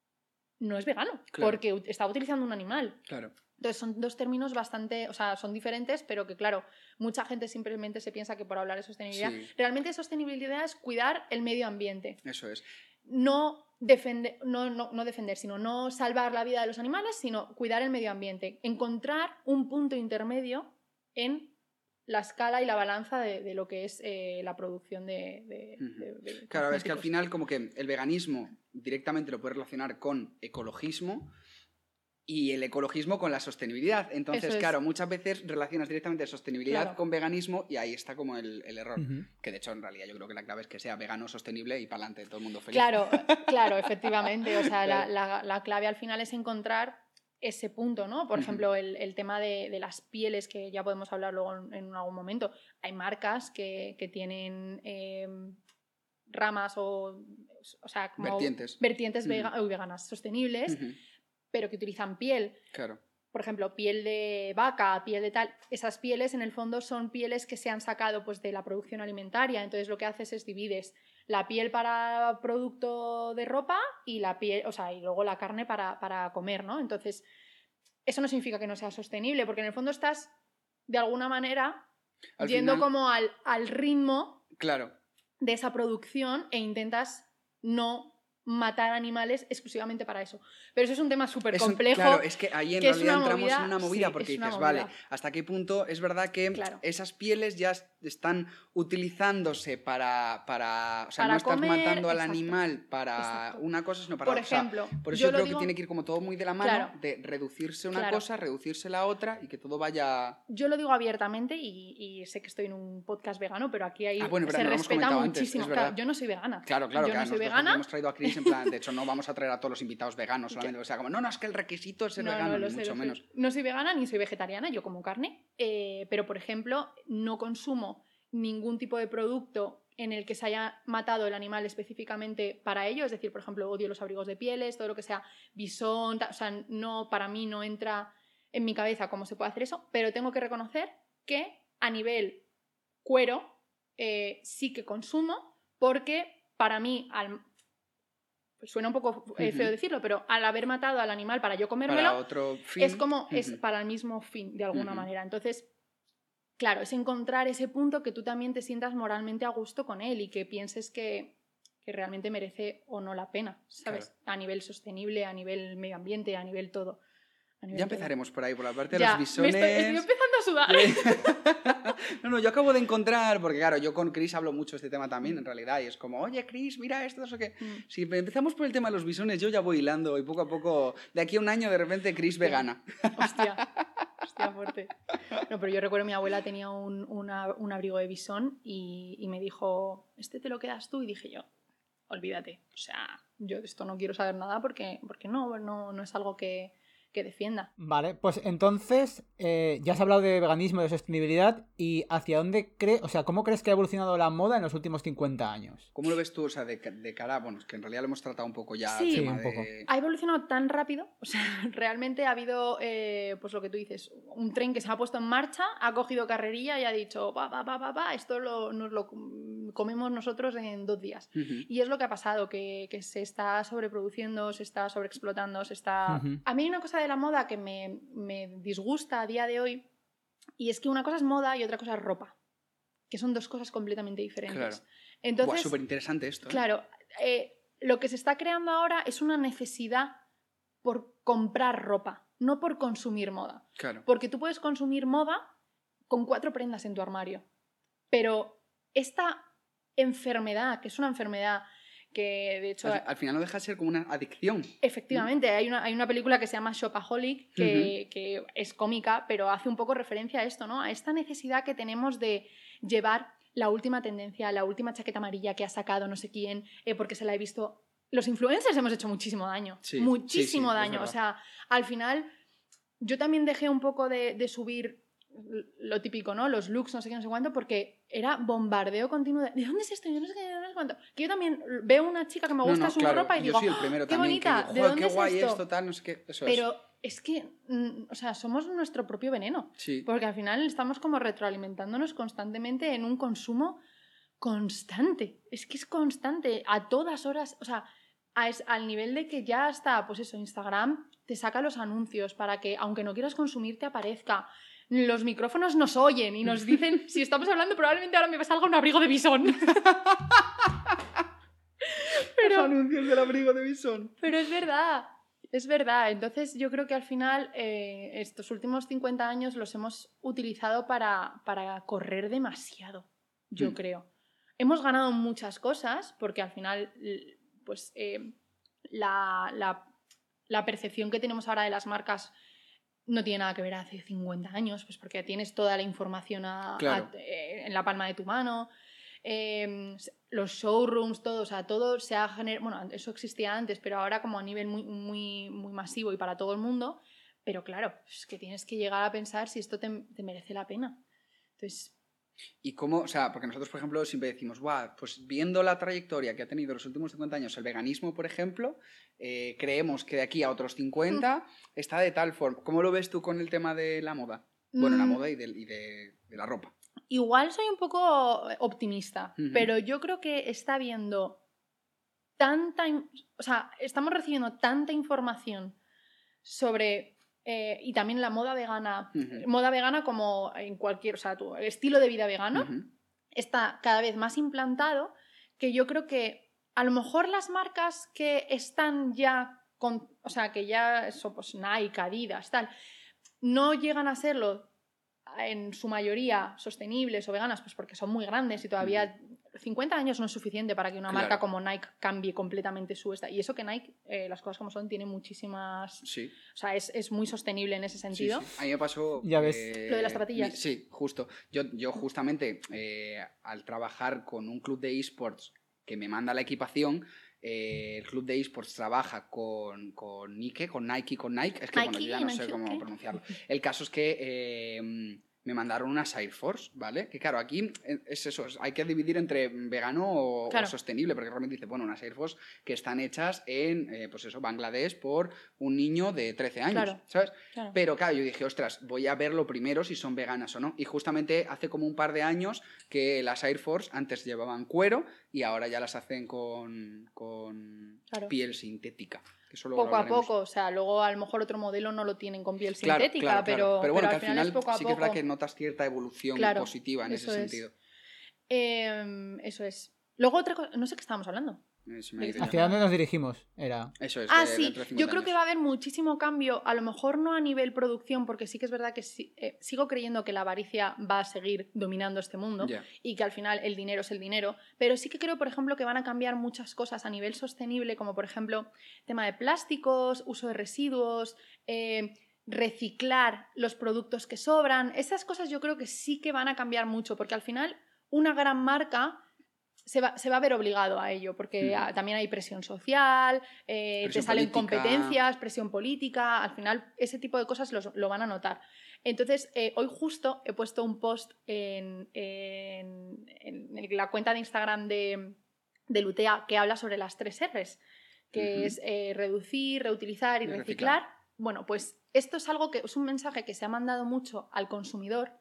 no es vegano, Claro. porque ut- está utilizando un animal. Claro. Entonces son dos términos bastante, o sea, son diferentes, pero que claro, mucha gente simplemente se piensa que por hablar de sostenibilidad, Sí. realmente sostenibilidad es cuidar el medio ambiente, Eso es. no defender, no, no, no defender, sino no salvar la vida de los animales, sino cuidar el medio ambiente, encontrar un punto intermedio en la escala y la balanza de, de lo que es eh, la producción de, de, Ujú. de- de Claro, es que al cosméticos. final como que el veganismo directamente lo puedes relacionar con ecologismo y el ecologismo con la sostenibilidad. Entonces, Eso es. claro, muchas veces relacionas directamente sostenibilidad Claro. con veganismo y ahí está como el, el error. Ujú. Que de hecho, en realidad, yo creo que la clave es que sea vegano, sostenible y para adelante, todo el mundo feliz. Claro, claro, efectivamente. O sea, la, Claro. la- la clave al final es encontrar ese punto, ¿no? Por Ujú. ejemplo, el, el tema de, de las pieles, que ya podemos hablar luego en, en algún momento. Hay marcas que, que tienen eh, ramas o, o sea, como Vertientes. vertientes Ujú. vega- uy, veganas sostenibles, Ujú. pero que utilizan piel. Claro. Por ejemplo, piel de vaca, piel de tal, esas pieles en el fondo son pieles que se han sacado pues, de la producción alimentaria, entonces lo que haces es divides la piel para producto de ropa y la piel, o sea, y luego la carne para, para comer, ¿no? Entonces, eso no significa que no sea sostenible, porque en el fondo estás, de alguna manera, Al yendo final- como al, al ritmo Claro. de esa producción e intentas no matar animales exclusivamente para eso. Pero eso es un tema súper Es un- complejo. Claro, es que ahí en que es realidad una entramos movida- en una movida sí, porque es una dices, movida. vale, ¿hasta qué punto es verdad que Claro. esas pieles ya est- están utilizándose para, para o sea, Para no estás comer, matando al exacto, animal para exacto. una cosa, sino para Por otra? O sea, ejemplo, por eso yo yo lo creo digo- que tiene que ir como todo muy de la mano, Claro. de reducirse una Claro. cosa, reducirse la otra y que todo vaya... Yo lo digo abiertamente y, y sé que estoy en un podcast vegano, pero aquí hay, Ah, bueno, es verdad, se no lo hemos respeta comentado antes, muchísimo. es verdad. Claro, yo no soy vegana. Claro, claro, yo que no soy nosotros vegana. hemos traído a Chris en plan, de hecho no vamos a traer a todos los invitados veganos solamente, o sea, como, no, no, es que el requisito es ser No, vegano, no, lo ni sé, mucho lo sé. menos. No soy vegana ni soy vegetariana, yo como carne, eh, pero por ejemplo, no consumo ningún tipo de producto en el que se haya matado el animal específicamente para ello, es decir, por ejemplo, odio los abrigos de pieles, todo lo que sea bisón, ta- o sea, no, para mí no entra en mi cabeza cómo se puede hacer eso, pero tengo que reconocer que a nivel cuero eh, sí que consumo, porque para mí, al, pues suena un poco eh, feo Ujú. decirlo, pero al haber matado al animal para yo comérmelo, Para otro fin. es como, es Ujú. para el mismo fin, de alguna Ujú. manera. Entonces, claro, es encontrar ese punto que tú también te sientas moralmente a gusto con él y que pienses que, que realmente merece o no la pena, ¿sabes? Claro. A nivel sostenible, a nivel medio ambiente, a nivel todo. A nivel Ya todo. empezaremos por ahí, por la parte de Ya, los me bisones. estoy, estoy empezando a sudar. No, no, yo acabo de encontrar, porque claro, yo con Chris hablo mucho de este tema también, en realidad, y es como, oye, Chris, mira esto, no sé qué. Mm. Si empezamos por el tema de los bisones, yo ya voy hilando y poco a poco, de aquí a un año, de repente, Chris vegana. Hostia, hostia fuerte. No, pero yo recuerdo mi abuela tenía un, una- un abrigo de bisón y, y me dijo, ¿este te lo quedas tú? Y dije yo, olvídate. O sea, yo de esto no quiero saber nada porque, porque no, no, no es algo que, que defienda. Vale, pues entonces eh, ya has hablado de veganismo y de sostenibilidad y ¿hacia dónde crees, o sea, cómo crees que ha evolucionado la moda en los últimos cincuenta años? ¿Cómo lo ves tú? O sea, de, de cara, bueno, es que en realidad lo hemos tratado un poco ya, Sí. el tema Sí, un poco. de... Ha evolucionado tan rápido, o sea, realmente ha habido, eh, pues lo que tú dices, un tren que se ha puesto en marcha, ha cogido carrerilla y ha dicho, pa, pa, pa, pa, pa, esto lo, nos lo comemos nosotros en dos días. Ujú. Y es lo que ha pasado, que, que se está sobreproduciendo, se está sobreexplotando, se está... Ujú. A mí hay una cosa de la moda que me, me disgusta a día de hoy, y es que una cosa es moda y otra cosa es ropa, que son dos cosas completamente diferentes. Claro. Entonces, Buah, súper interesante esto. ¿eh? claro, eh, lo que se está creando ahora es una necesidad por comprar ropa, no por consumir moda. Claro. Porque tú puedes consumir moda con cuatro prendas en tu armario, pero esta enfermedad, que es una enfermedad que de hecho... Al, al final no deja de ser como una adicción. Efectivamente, hay una, hay una película que se llama Shopaholic, que, uh-huh. que es cómica, pero hace un poco referencia a esto, ¿no? A esta necesidad que tenemos de llevar la última tendencia, la última chaqueta amarilla que ha sacado no sé quién, eh, porque se la he visto... Los influencers hemos hecho muchísimo daño, sí, muchísimo sí, sí, daño. O sea, al final yo también dejé un poco de, de subir lo típico, ¿no? Los looks, no sé qué, no sé cuánto, porque era bombardeo continuo de ¿de dónde es esto? Yo no sé qué, no sé cuánto. Que yo también veo una chica que me gusta no, no, su claro, ropa y yo digo, soy el primero qué también, bonita, que digo, ¿de dónde qué es guay esto? esto, tal, no sé qué. Eso Pero es. es que, mm, o sea, somos nuestro propio veneno. Sí. Porque al final estamos como retroalimentándonos constantemente en un consumo constante. Es que es constante, a todas horas, o sea, a es, al nivel de que ya hasta, pues eso, Instagram te saca los anuncios para que, aunque no quieras consumir, te aparezca. Los micrófonos nos oyen y nos dicen, si estamos hablando, probablemente ahora me salga un abrigo de bisón. Pero, los anuncios del abrigo de bisón. Pero es verdad, es verdad. Entonces yo creo que al final eh, estos últimos cincuenta años los hemos utilizado para, para correr demasiado, yo mm. creo. Hemos ganado muchas cosas porque al final pues, eh, la, la, la percepción que tenemos ahora de las marcas no tiene nada que ver hace cincuenta años, pues porque tienes toda la información a, claro. a, eh, en la palma de tu mano. Eh, los showrooms, todo, o sea, todo se ha generado, bueno, eso existía antes, pero ahora como a nivel muy, muy, muy masivo y para todo el mundo, pero claro, es que tienes que llegar a pensar si esto te, te merece la pena. Entonces... Y cómo, o sea, porque nosotros, por ejemplo, siempre decimos, guau, pues viendo la trayectoria que ha tenido los últimos cincuenta años el veganismo, por ejemplo, eh, creemos que de aquí a otros cincuenta mm. está de tal forma. ¿Cómo lo ves tú con el tema de la moda? Bueno, mm. la moda y, de, y de, de la ropa. igual soy un poco optimista, Ujú. pero yo creo que está habiendo tanta... in- O sea, estamos recibiendo tanta información sobre... eh, y también la moda vegana, Ujú. moda vegana como en cualquier... O sea, tu estilo de vida vegano Ujú. está cada vez más implantado, que yo creo que a lo mejor las marcas que están ya con... O sea, que ya... Eso, pues Nike, Adidas, tal... No llegan a serlo en su mayoría sostenibles o veganas, pues porque son muy grandes y todavía cincuenta años no es suficiente para que una Claro. marca como Nike cambie completamente su esta. Y eso que Nike, eh, las cosas como son, tiene muchísimas... Sí. O sea, es, es muy sostenible en ese Sí, sentido. sí. A mí me pasó... Ya ves. eh, Lo de las zapatillas. mi- Sí, justo. Yo, yo justamente, eh, al trabajar con un club de esports que me manda la equipación, eh, el club de esports trabaja con, con Nike, con Nike, con Nike. Es que, bueno, Nike, yo ya no sé Nike, cómo ¿qué? pronunciarlo. El caso es que... eh, me mandaron unas Air Force, ¿vale? Que claro, aquí es eso, es- hay que dividir entre vegano o, Claro. o sostenible, porque realmente dice, bueno, unas Air Force que están hechas en, eh, pues eso, Bangladesh por un niño de trece años, Claro. ¿sabes? Claro. Pero claro, yo dije, ostras, voy a verlo primero si son veganas o no. Y justamente hace como un par de años que las Air Force antes llevaban cuero y ahora ya las hacen con, con Claro. piel sintética. Que eso luego lo Poco a hablaremos. poco, o sea, luego a lo mejor otro modelo no lo tienen con piel Claro, sintética, claro, claro. pero, Pero bueno, pero que al final, es poco a sí poco. que es verdad que notas cierta evolución Claro, positiva en eso ese es. sentido. Eh, eso es. Luego otra cosa, no sé qué estábamos hablando. Eh, se me ha ido ¿Hacia ya. ¿Hacia dónde nos dirigimos? Era... Eso es. Ah, de- sí, dentro de yo cincuenta creo que años. va a haber muchísimo cambio, a lo mejor no a nivel producción, porque sí que es verdad que sí- eh, sigo creyendo que la avaricia va a seguir dominando este mundo Ya. y que al final el dinero es el dinero, pero sí que creo, por ejemplo, que van a cambiar muchas cosas a nivel sostenible, como por ejemplo tema de plásticos, uso de residuos, eh, reciclar los productos que sobran, esas cosas yo creo que sí que van a cambiar mucho, porque al final una gran marca... Se va, se va a ver obligado a ello, porque Ujú. ah, también hay presión social, eh, Presión te salen política. competencias, presión política, al final ese tipo de cosas los- lo van a notar. Entonces, eh, hoy justo he puesto un post en, en- en la cuenta de Instagram de, de Lutea que habla sobre las tres R's, que Ujú. es eh, reducir, reutilizar y Y reciclar. reciclar. Bueno, pues esto es algo que es un mensaje que se ha mandado mucho al consumidor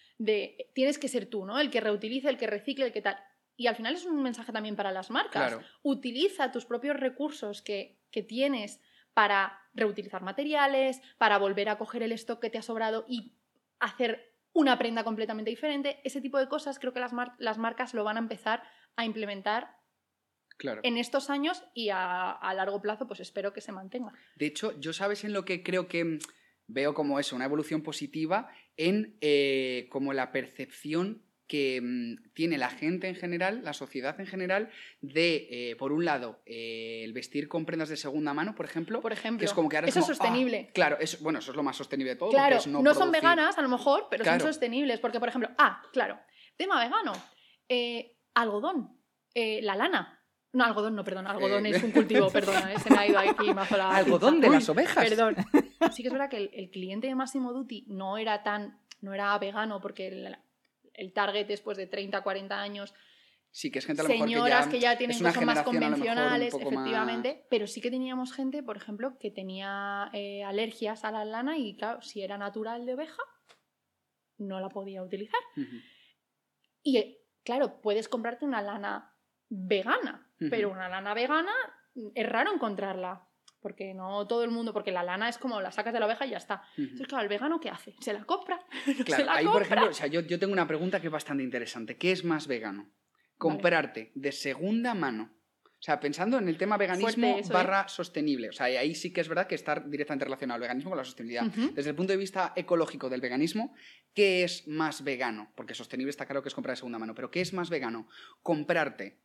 de tienes que ser tú, ¿no? El que reutilice, el que recicle, el que tal. Y al final es un mensaje también para las marcas. Claro. Utiliza tus propios recursos que, que tienes para reutilizar materiales, para volver a coger el stock que te ha sobrado y hacer una prenda completamente diferente. Ese tipo de cosas creo que las, mar- las marcas lo van a empezar a implementar Claro. en estos años y a, a largo plazo pues espero que se mantenga. De hecho, yo sabes en lo que creo que mm, veo como eso, una evolución positiva en eh, como la percepción que mm, tiene la gente en general, la sociedad en general, de, eh, por un lado, eh, el vestir con prendas de segunda mano, por ejemplo. Por ejemplo, que es como que ahora eso es como, sostenible. ah, claro, eso, bueno, eso es lo más sostenible de todo. Claro, porque es no, no, son producir- veganas a lo mejor, pero Claro. son sostenibles. Porque, por ejemplo, ah, claro, tema vegano, eh, algodón, eh, la lana. No, algodón no, perdón, algodón Eh. es un cultivo, perdona, eh, se me ha ido aquí mazo la Algodón pinza. de las ovejas. Perdón. Sí que es verdad que el, el cliente de Massimo Dutti no era tan, no era vegano porque el, el target después de treinta, cuarenta años, Sí, que es gente a lo mejor señoras que que ya, ya tienen es una cosas más generación a lo mejor un convencionales, poco efectivamente, pero sí que teníamos gente, por ejemplo, que tenía eh, alergias a la lana y claro, si era natural de oveja, no la podía utilizar. más... Ujú. Y eh, claro, puedes comprarte una lana vegana, Ujú. pero una lana vegana mm, es raro encontrarla, porque no todo el mundo, porque la lana es como la sacas de la oveja y ya está. Ujú. Entonces, claro, ¿el vegano qué hace? ¿Se la compra? ¿No se Claro, la ahí por compra? ejemplo, o sea, yo, yo tengo una pregunta que es bastante interesante. ¿Qué es más vegano? Comprarte de segunda mano. O sea, pensando en el tema veganismo Fuerte eso, ¿eh? barra sostenible. O sea, y ahí sí que es verdad que está directamente relacionado el veganismo con la sostenibilidad. Ujú. Desde el punto de vista ecológico del veganismo, ¿qué es más vegano? Porque sostenible está claro que es comprar de segunda mano, pero ¿qué es más vegano? Comprarte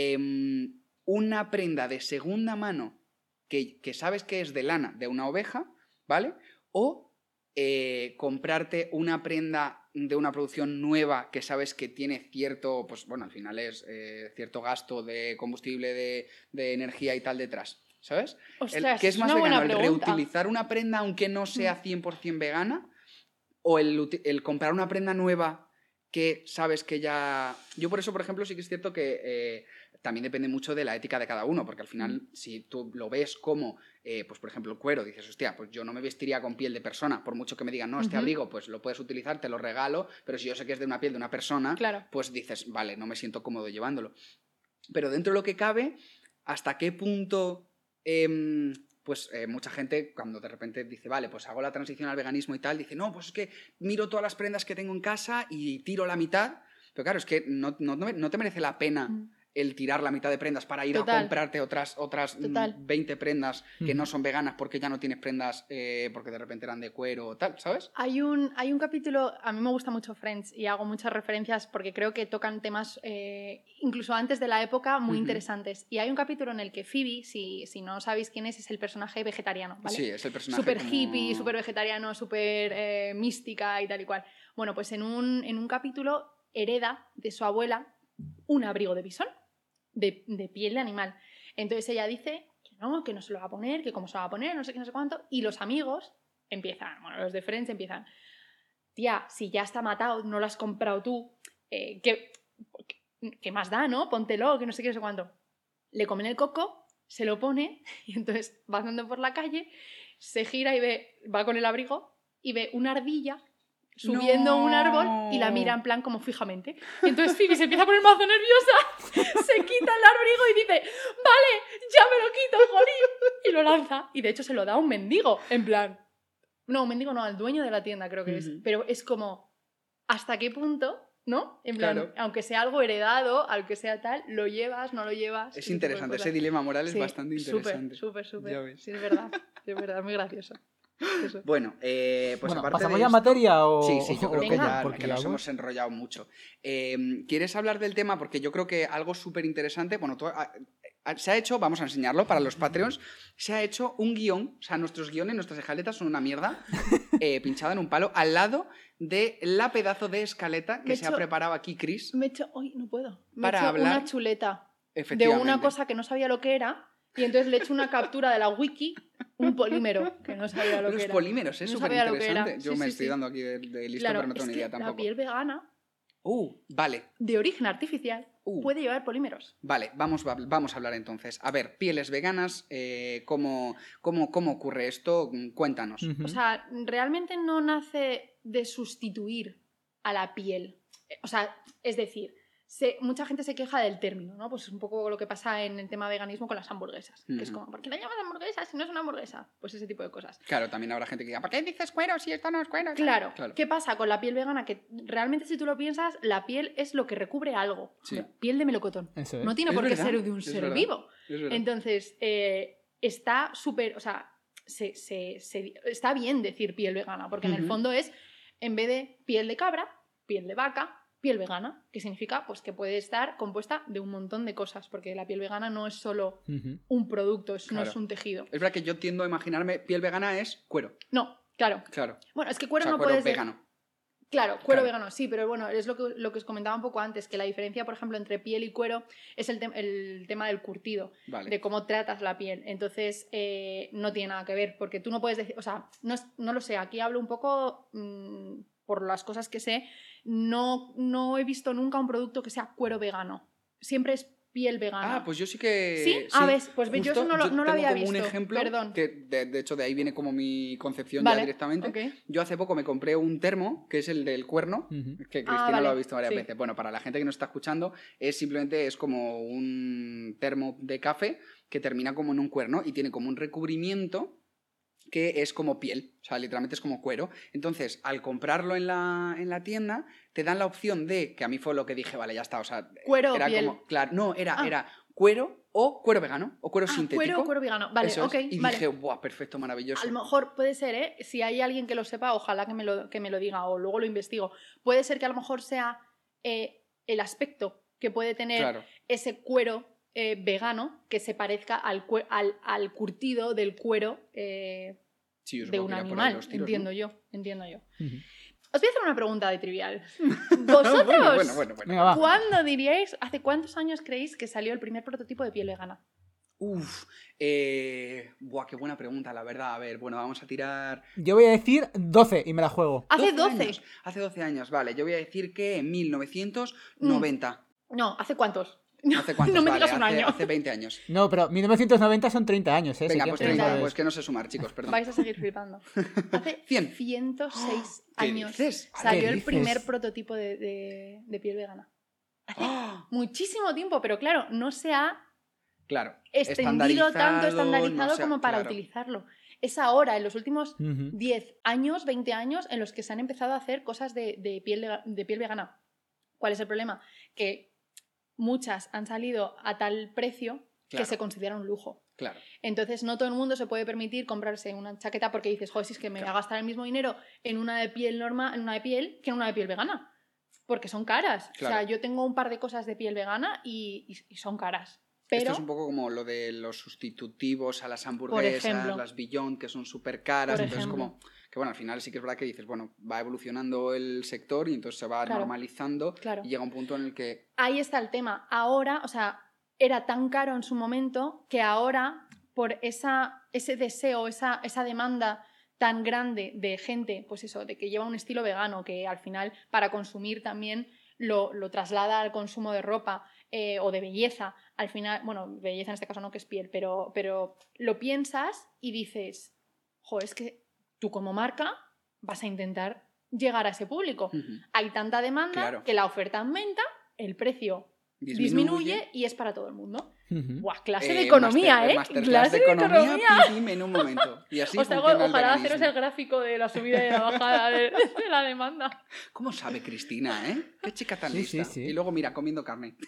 em, una prenda de segunda mano que, que sabes que es de lana de una oveja, ¿vale? O eh, comprarte una prenda de una producción nueva que sabes que tiene cierto, pues bueno, al final es eh, cierto gasto de combustible, de, de energía y tal detrás, ¿sabes? El- Ostras, ¿Qué es más una vegano? buena ¿El pregunta. reutilizar una prenda aunque no sea Mm. cien por ciento vegana? ¿O el, uti- el comprar una prenda nueva que sabes que ya... Yo por eso, por ejemplo, sí que es cierto que eh, también depende mucho de la ética de cada uno, porque al final, mm. si tú lo ves como, eh, pues por ejemplo, el cuero, dices, hostia, pues yo no me vestiría con piel de persona, por mucho que me digan, no, este uh-huh. abrigo, pues lo puedes utilizar, te lo regalo, pero si yo sé que es de una piel de una persona, claro. pues dices, vale, no me siento cómodo llevándolo. Pero dentro de lo que cabe, ¿hasta qué punto... Eh, pues eh, mucha gente cuando de repente dice, vale, pues hago la transición al veganismo y tal, dice, no, pues es que miro todas las prendas que tengo en casa y tiro la mitad, pero claro, es que no, no, no te merece la pena mm. el tirar la mitad de prendas para ir Total. a comprarte otras, otras veinte prendas que mm. no son veganas porque ya no tienes prendas eh, porque de repente eran de cuero o tal, ¿sabes? Hay un, hay un capítulo, a mí me gusta mucho Friends y hago muchas referencias porque creo que tocan temas eh, incluso antes de la época muy uh-huh. interesantes. Y hay un capítulo en el que Phoebe, si, si no sabéis quién es, es el personaje vegetariano, ¿vale? Sí, es el personaje súper como... hippie, súper vegetariano, súper eh, mística y tal y cual. Bueno, pues en un, en un capítulo hereda de su abuela un abrigo de bisón. De, de piel de animal. Entonces ella dice que no, que no se lo va a poner, que cómo se lo va a poner, no sé qué, no sé cuánto. Y los amigos empiezan, bueno, los de Friends empiezan, tía, si ya está matado, no lo has comprado tú, eh, ¿qué, ¿qué más da, no? Póntelo, que no sé qué, no sé cuánto. Le comen el coco, se lo pone, y entonces va andando por la calle, se gira y ve, va con el abrigo, y ve una ardilla subiendo no. un árbol y la mira en plan como fijamente. Y entonces Phoebe se empieza a poner mazo nerviosa, se quita el abrigo y dice, vale, ya me lo quito, jolín, y lo lanza. Y de hecho se lo da a un mendigo, en plan, no, un mendigo no, al dueño de la tienda creo que uh-huh. es, pero es como, ¿hasta qué punto, no? En plan, claro. aunque sea algo heredado, aunque sea tal, lo llevas, no lo llevas. Es interesante, ese dilema moral es sí, bastante interesante. Súper, súper, súper. Sí, es verdad, sí, es verdad, es muy gracioso. Eso. Bueno, eh, pues bueno, aparte ¿pasamos de ya a esto... materia o...? Sí, sí, yo creo Venga. que ya, porque que nos hemos enrollado mucho. Eh, ¿Quieres hablar del tema? Porque yo creo que algo súper interesante, bueno, tú, a, a, se ha hecho, vamos a enseñarlo para los Patreons, se ha hecho un guión, o sea, nuestros guiones, nuestras escaletas son una mierda, eh, pinchada en un palo, al lado de la pedazo de escaleta que me se hecho, ha preparado aquí Chris. Me he hecho, hoy no puedo, me para he hecho hablar, una chuleta de una cosa que no sabía lo que era. Y entonces le he hecho una captura de la wiki, un polímero, que no sabía lo Los que era. Los polímeros, es no súper interesante. Yo sí, me sí, estoy sí. dando aquí de, de listo, claro, pero no tengo es ni que idea tampoco. La piel vegana, uh, vale. de origen artificial, uh. puede llevar polímeros. Vale, vamos, vamos a hablar entonces. A ver, pieles veganas, eh, ¿cómo, cómo, ¿cómo ocurre esto? Cuéntanos. Uh-huh. O sea, realmente no nace de sustituir a la piel. O sea, es decir... Se, mucha gente se queja del término, ¿no? Pues es un poco lo que pasa en el tema veganismo con las hamburguesas. Mm. Que es como, ¿por qué la llamas hamburguesa si no es una hamburguesa? Pues ese tipo de cosas. Claro, también habrá gente que diga, ¿por qué dices cuero si esto no es cuero? Claro. claro. ¿Qué pasa con la piel vegana? Que realmente si tú lo piensas, la piel es lo que recubre algo. Sí. Piel de melocotón. Eso es. No tiene es por qué verdad, ser de un es ser verdad, vivo. Es verdad. Entonces, eh, está súper... O sea, se, se, se, está bien decir piel vegana, porque uh-huh. en el fondo es, en vez de piel de cabra, piel de vaca, piel vegana, que significa pues, que puede estar compuesta de un montón de cosas, porque la piel vegana no es solo uh-huh. un producto, es, claro. no es un tejido. Es verdad que yo tiendo a imaginarme piel vegana es cuero. No, claro. claro. Bueno, es que cuero o sea, no cuero puede ser... vegano. Claro, cuero claro. vegano, sí, pero bueno, es lo que, lo que os comentaba un poco antes, que la diferencia, por ejemplo, entre piel y cuero es el, te- el tema del curtido, vale. de cómo tratas la piel. Entonces, eh, no tiene nada que ver, porque tú no puedes decir, o sea, no, es, no lo sé, aquí hablo un poco mmm, por las cosas que sé, no, no he visto nunca un producto que sea cuero vegano, siempre es piel vegana. Ah, pues yo sí que... ¿Sí? sí Ah, ves, pues justo, yo eso no lo, no yo lo había como visto. un ejemplo, Perdón. que de, de hecho de ahí viene como mi concepción vale. ya directamente. Okay. Yo hace poco me compré un termo, que es el del cuerno, uh-huh. que Cristina ah, vale. lo ha visto varias sí. veces. Bueno, para la gente que nos está escuchando, es simplemente es como un termo de café que termina como en un cuerno y tiene como un recubrimiento que es como piel, o sea, literalmente es como cuero. Entonces, al comprarlo en la, en la tienda, te dan la opción de, que a mí fue lo que dije, vale, ya está, o sea... Cuero era o piel. Como, claro, no, era, ah. era cuero o cuero vegano, o cuero ah, sintético. cuero o cuero vegano, vale, Eso ok, es. Y vale. dije, buah, perfecto, maravilloso. A lo mejor puede ser, ¿eh? Si hay alguien que lo sepa, ojalá que me lo, que me lo diga, o luego lo investigo. Puede ser que a lo mejor sea eh, el aspecto que puede tener claro. ese cuero eh, vegano que se parezca al, al, al curtido del cuero... Eh, Sí, de un animal, tiros, entiendo ¿no? yo, entiendo yo. Uh-huh. Os voy a hacer una pregunta de trivial. ¿Vosotros bueno, bueno, bueno, bueno. cuándo diríais, hace cuántos años creéis que salió el primer prototipo de piel vegana? Uf, eh... Buah, qué buena pregunta, la verdad. A ver, bueno, vamos a tirar... Yo voy a decir doce y me la juego. Hace doce. años. Hace doce años, vale. Yo voy a decir que en mil novecientos noventa. Mm. No, ¿hace cuántos? ¿Hace cuántos? No me Vale, digas un hace, año. Hace veinte años. No, pero mil novecientos noventa son treinta años, ¿eh? Venga, Sí, pues que- treinta, treinta. pues que no sé sumar, chicos, perdón. Vais a seguir flipando. Hace cien. ciento seis ¿Qué años dices? salió ¿Qué el dices? primer prototipo de, de- de piel vegana. Hace ¡Ah! muchísimo tiempo, pero claro, no se ha Claro. extendido tanto, estandarizado, estandarizado no sé, como para claro. utilizarlo. Es ahora, en los últimos Ujú. diez años, veinte años, en los que se han empezado a hacer cosas de, de piel, de, de piel vegana. ¿Cuál es el problema? Que muchas han salido a tal precio Claro. que se considera un lujo. Claro. Entonces no todo el mundo se puede permitir comprarse una chaqueta porque dices, joder, si es que me voy a gastar el mismo dinero en una de piel normal, en una de piel, que en una de piel vegana. Porque son caras. Claro. O sea, yo tengo un par de cosas de piel vegana y, y- y son caras. Pero Esto es un poco como lo de los sustitutivos a las hamburguesas, ejemplo. las Beyond, que son súper caras. Por Entonces, ejemplo. como que bueno, al final sí que es verdad que dices, bueno, va evolucionando el sector y entonces se va Claro. normalizando Claro. y llega un punto en el que. ahí está el tema. Ahora, o sea, era tan caro en su momento que ahora, por esa, ese deseo, esa, esa demanda tan grande de gente, pues eso, de que lleva un estilo vegano, que al final para consumir también lo, lo traslada al consumo de ropa eh, o de belleza. Al final, bueno, belleza en este caso no, que es piel, pero, pero lo piensas y dices, jo, es que tú como marca vas a intentar llegar a ese público. Ujú. Hay tanta demanda Claro. que la oferta aumenta, el precio disminuye, y es para todo el mundo. Ujú. Buah, clase Eh, de economía, master- ¿eh? masterclass Clase de economía, pim, en un momento. Y así Os hago- funciona el ojalá veganismo. haceros el gráfico de la subida y la bajada de, de la demanda. ¿Cómo sabe Cristina, eh? Qué chica tan Sí, lista. sí, sí. Y luego, mira, comiendo carne.